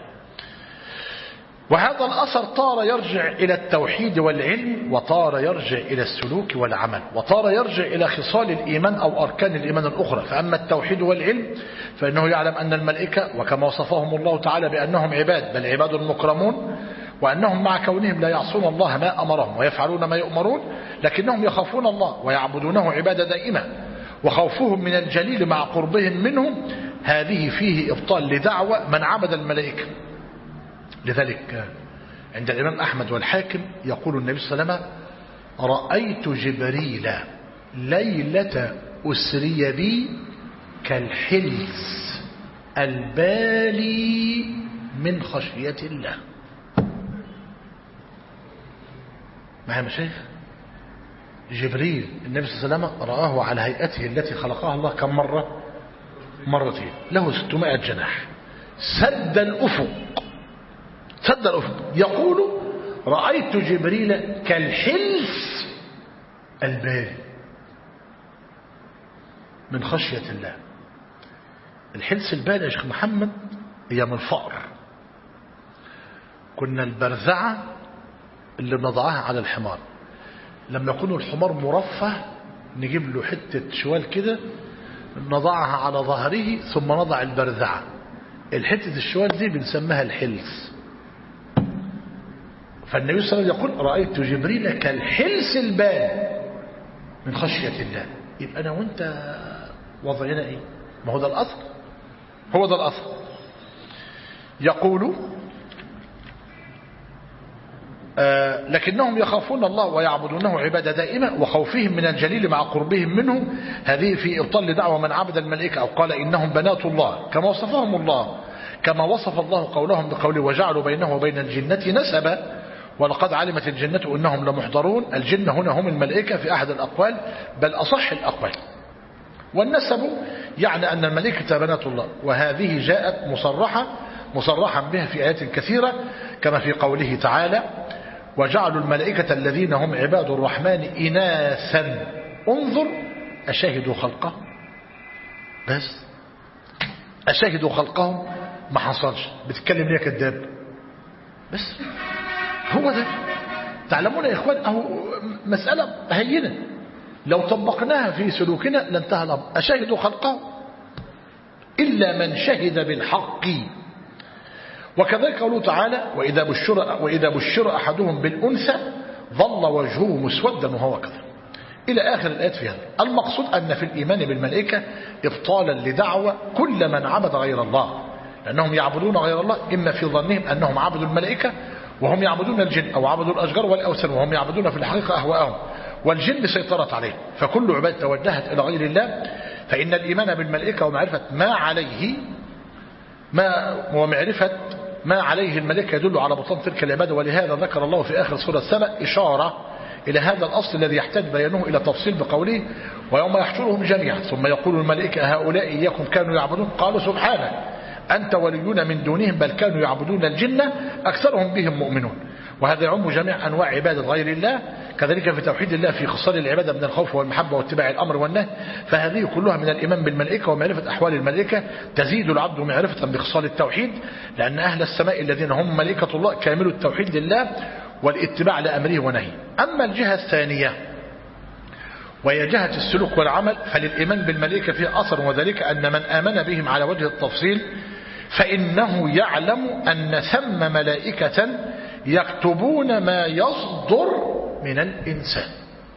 وهذا الأثر طار يرجع إلى التوحيد والعلم، وطار يرجع إلى السلوك والعمل، وطار يرجع إلى خصال الإيمان أو أركان الإيمان الأخرى. فأما التوحيد والعلم فإنه يعلم أن الملائكة وكما وصفهم الله تعالى بأنهم عباد بل عباد مكرمون، وأنهم مع كونهم لا يعصون الله ما أمرهم ويفعلون ما يؤمرون لكنهم يخافون الله ويعبدونه عبادة دائمة، وخوفهم من الجليل مع قربهم منهم هذه فيه إبطال لدعوة من عبد الملائكة. لذلك عند الإمام أحمد والحاكم يقول النبي صلى الله عليه وسلم رأيت جبريل ليلة أسري بي كالحلز البالي من خشية الله. معايا مشايخ؟ جبريل النبي صلى الله عليه وسلم رآه على هيئته التي خلقها الله كم مرة؟ مرتين، له 600 جناح، سد الأفق، سد الأفق. يقول رأيت جبريل كالحلز البالي من خشية الله. الحلز البالي يا شيخ محمد هي من الفأر. كنا البرزعة اللي نضعها على الحمار، لما يكون الحمار مرفه نجيب له حتة شوال كده نضعها على ظهره ثم نضع البرزعة. الحتة الشوال دي بنسميها الحلز. فالنبي صلى الله عليه وسلم يقول رأيت جبريل كالحلز البال من خشية الله. يبقى أنا وانت وضعنا ايه؟ ما هو ده الأصل، هو ده الأصل. يقول لكنهم يخافون الله ويعبدونه عبادة دائمة، وخوفهم من الجليل مع قربهم منه. هذه في إبطال دعوة من عبد الملائكة أو قال إنهم بنات الله كما وصفهم الله، كما وصف الله قولهم بقوله وجعلوا بينه وبين الجنة نسبا ولقد علمت الجنة إنهم لمحضرون. الجنة هنا هم الملائكة في أحد الأقوال، بل أصح الأقوال. والنسب يعني أن الملائكة بنات الله، وهذه جاءت مصرحا بها في آيات كثيرة، كما في قوله تعالى وجعلوا الملائكة الذين هم عباد الرحمن إناثا انظر أشاهدوا خلقه، بس أشاهدوا خلقهم ما حصلش، بتتكلم ليه كذاب؟ بس هو ده. تعلمون يا إخوان أهو مسألة هينة لو طبقناها في سلوكنا لانتهى الأمر. أشاهدوا خلقه إلا من شهد بالحق. وكذلك قوله تعالى وإذا بشر أحدهم بالأنثى ظل وجهه مسودا وهو كذا إلى آخر الآيات في هذا. المقصود أن في الإيمان بالملائكة إبطالا لدعوة كل من عبد غير الله، لأنهم يعبدون غير الله إما في ظنهم أنهم عبدوا الملائكة وهم يعبدون الجن، أو عبدوا الأشجار والأوثان وهم يعبدون في الحقيقة أهواءهم، والجن سيطرت عليه. فكل عبادة توجهت إلى غير الله. فإن الإيمان بالملائكة ومعرفة ما عليه الملائكة يدل على بطلان تلك العبادة. ولهذا ذكر الله في آخر سورة سبأ إشارة إلى هذا الأصل الذي يحتاج بيانه إلى تفصيل بقوله ويوم يحشرهم جميعا ثم يقول الملائكة هؤلاء إياكم كانوا يعبدون قالوا سبحانك أنت ولينا من دونهم بل كانوا يعبدون الجن أكثرهم بهم مؤمنون. وهذا يعم جميع أنواع عبادة غير الله. كذلك في توحيد الله في خصال العبادة من الخوف والمحبة واتباع الأمر والنهي. فهذه كلها من الإيمان بالملائكة ومعرفة أحوال الملائكة تزيد العبد معرفة بخصال التوحيد، لأن أهل السماء الذين هم ملائكة الله كاملوا التوحيد لله والاتباع لأمره ونهيه. أما الجهة الثانية وهي جهة السلوك والعمل فللإيمان بالملائكة فيه أثر، وذلك أن من آمن بهم على وجه التفصيل فإنه يعلم أن ثم ملائكة يكتبون ما يصدر من الإنسان،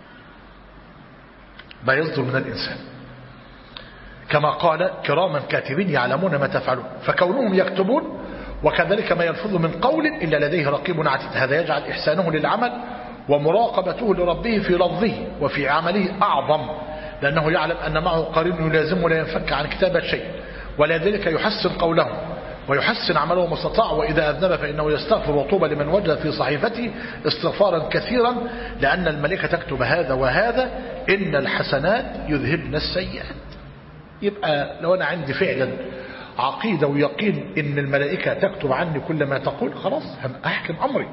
ما يصدر من الإنسان، كما قال كراما كاتبين يعلمون ما تفعلون. فكونهم يكتبون وكذلك ما يلفظ من قول إلا لديه رقيب عتيد، هذا يجعل إحسانه للعمل ومراقبته لربه في لفظه وفي عمله أعظم، لأنه يعلم أن معه قرين يلازمه لا ينفك عن كتابة شيء، ولذلك يحسن قوله ويحسن عمله ما استطاع. وإذا أذنب فإنه يستغفر، وطوبى لمن وجد في صحيفته استغفارا كثيرا، لأن الملائكة تكتب هذا وهذا إن الحسنات يذهبن السيئات. يبقى لو أنا عندي فعلا عقيدة ويقين إن الملائكة تكتب عني كل ما تقول، خلاص هحكم أمري.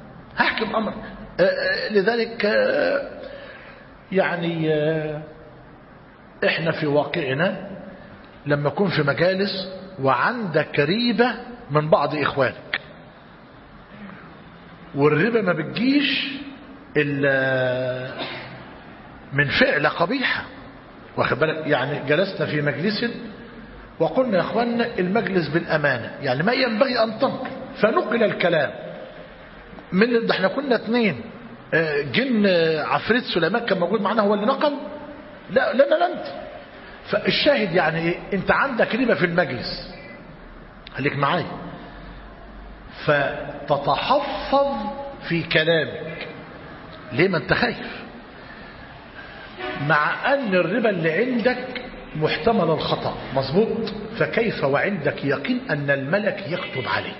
لذلك يعني إحنا في واقعنا لما يكون في مجالس وعندك ريبة من بعض إخوانك، والريبة ما بتجيش إلا من فعل قبيحة، واخد بالك؟ يعني جلسنا في مجلس وقلنا يا أخواننا المجلس بالأمانة، يعني ما ينبغي أن تنقل، فنقل الكلام من ده. احنا كنا 2 جن عفريت سليمان كان موجود معنا هو اللي نقل، لا انت. فالشاهد يعني ايه؟ انت عندك ريبة في المجلس، خليك معايا، فتتحفظ في كلامك. ليه؟ ما انت خايف، مع ان الربا اللي عندك محتمل الخطأ مظبوط، فكيف وعندك يقين ان الملك يكتب عليك؟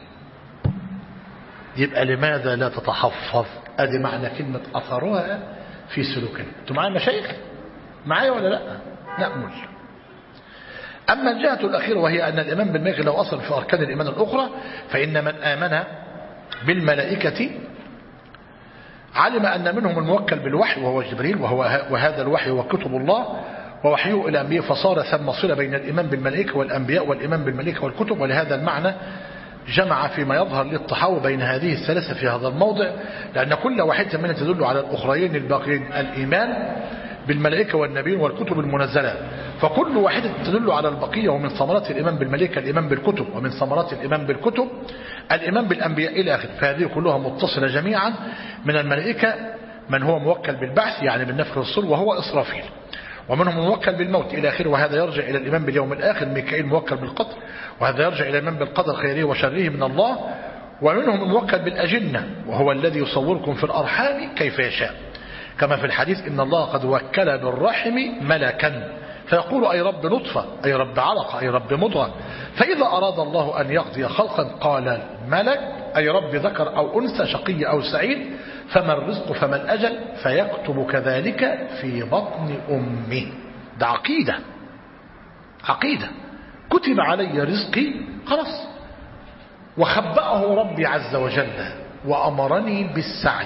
يبقى لماذا لا تتحفظ؟ ادي معنى كلمة اثرها في سلوكنا. انتوا معايا مشايخ؟ معايا ولا لا؟ نأمل. أما الجهة الأخيرة وهي أن الإيمان بالملائكة له أصل في أركان الإيمان الأخرى، فإن من آمن بالملائكة علم أن منهم الموكل بالوحي وهو جبريل، وهذا الوحي هو كتب الله ووحيه إلى الأنبياء، فصار ثم صلة بين الإيمان بالملائكة والأنبياء والإيمان بالملائكة والكتب. ولهذا المعنى جمع فيما يظهر للتحاول بين هذه الثلاثة في هذا الموضع، لأن كل واحدة منها تدل على الأخرين الباقيين، الإيمان بالملائكة والنبيين والكتب المنزلة، فكل واحدة تدل على البقية. ومن ثمرات الإيمان بالملائكة الإيمان بالكتب، ومن ثمرات الإيمان بالكتب الإيمان بالأنبياء إلى آخره. فهذه كلها متصلة جميعا. من الملائكة من هو موكل بالبعث يعني بالنفخ والصور وهو إسرافيل، ومنهم موكل بالموت إلى آخره، وهذا يرجع إلى الإيمان باليوم الآخر. ميكائيل موكل بالقدر، وهذا يرجع إلى الإيمان بالقدر خيره وشره من الله. ومنهم الموكل بالأجنة وهو الذي يصوركم في الأرحام كيف يشاء، كما في الحديث إن الله قد وكل بالرحم ملكا فيقول أي رب نطفة، أي رب علقة، أي رب مضغة، فإذا أراد الله أن يقضي خلقا قال الملك أي رب ذكر أو أنثى شقي أو سعيد، فما الرزق فما الأجل، فيكتب كذلك في بطن أمه. ده عقيدة، عقيدة. كتب علي رزقي خلاص، وخبأه ربي عز وجل وأمرني بالسعي،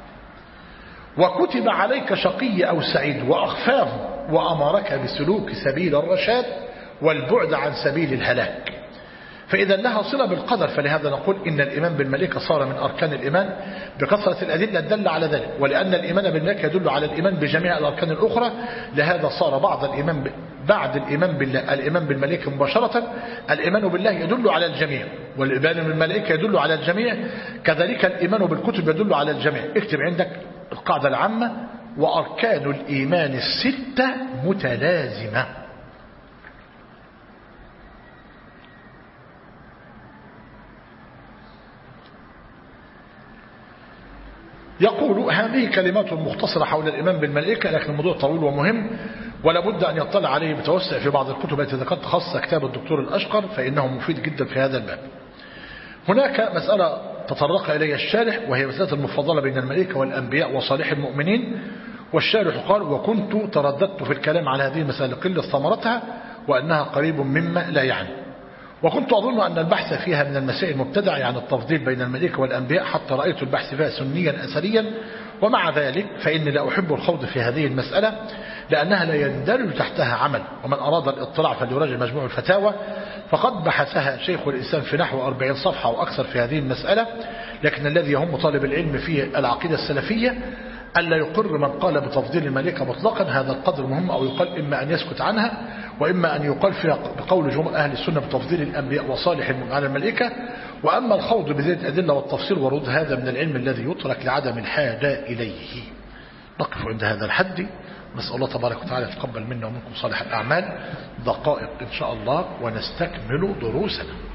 وكتب عليك شقي أو سعيد وأخفاه وأمرك بسلوك سبيل الرشاد والبعد عن سبيل الهلاك، فإذا لها صلة بالقدر. فلهذا نقول إن الإيمان بالملائكة صار من أركان الإيمان بكثرة الأدلة الدالة على ذلك، ولأن الإيمان بالملائكة يدل على الإيمان بجميع الأركان الأخرى، لهذا صار بعد الإيمان بالله الإيمان بالملائكة مباشرة الإيمان بالله يدل على الجميع، والإيمان بالملائكة يدل على الجميع، كذلك الإيمان بالكتب يدل على الجميع. اكتب عندك القاعدة العامة: وأركان الإيمان الستة متلازمة. يقول هذه كلمات مختصرة حول الإيمان بالملائكة، لكن الموضوع طويل ومهم ولا بد أن يطلع عليه بتوسع في بعض الكتب التي ذكرت، خاصة كتاب الدكتور الأشقر فإنه مفيد جدا في هذا الباب. هناك مسألة تطرق إليها الشارح وهي مسألة المفضلة بين الملائكة والأنبياء وصالح المؤمنين، والشارح قال: وكنت ترددت في الكلام على هذه المسألة قلة ثمرتها وأنها قريب مما لا يعني، وكنت أظن أن البحث فيها من المسائل المبتدعة يعني التفضيل بين الملائكة والأنبياء، حتى رأيت البحث فيها سنيا أثريا، ومع ذلك فإني لا أحب الخوض في هذه المسألة لأنها لا يندرج تحتها عمل، ومن أراد الاطلاع فليراجع مجموع الفتاوى، فقد بحثها شيخ الإسلام في نحو 40 صفحة وأكثر في هذه المسألة. لكن الذي يهم طالب العلم في العقيدة السلفية ألا يقر من قال بتفضيل الملائكة مطلقا، هذا القدر مهم، أو يقال إما أن يسكت عنها وإما أن يقال فيها بقول جمهور أهل السنة بتفضيل الأنبياء وصالح على الملائكة. وأما الخوض بذات الأدلة والتفسير ورد هذا من العلم الذي يترك لعدم الحاجة إليه. نقف عند هذا الحد، نسأل الله تبارك وتعالى يتقبل منا ومنكم صالح الأعمال. دقائق إن شاء الله ونستكمل دروسنا.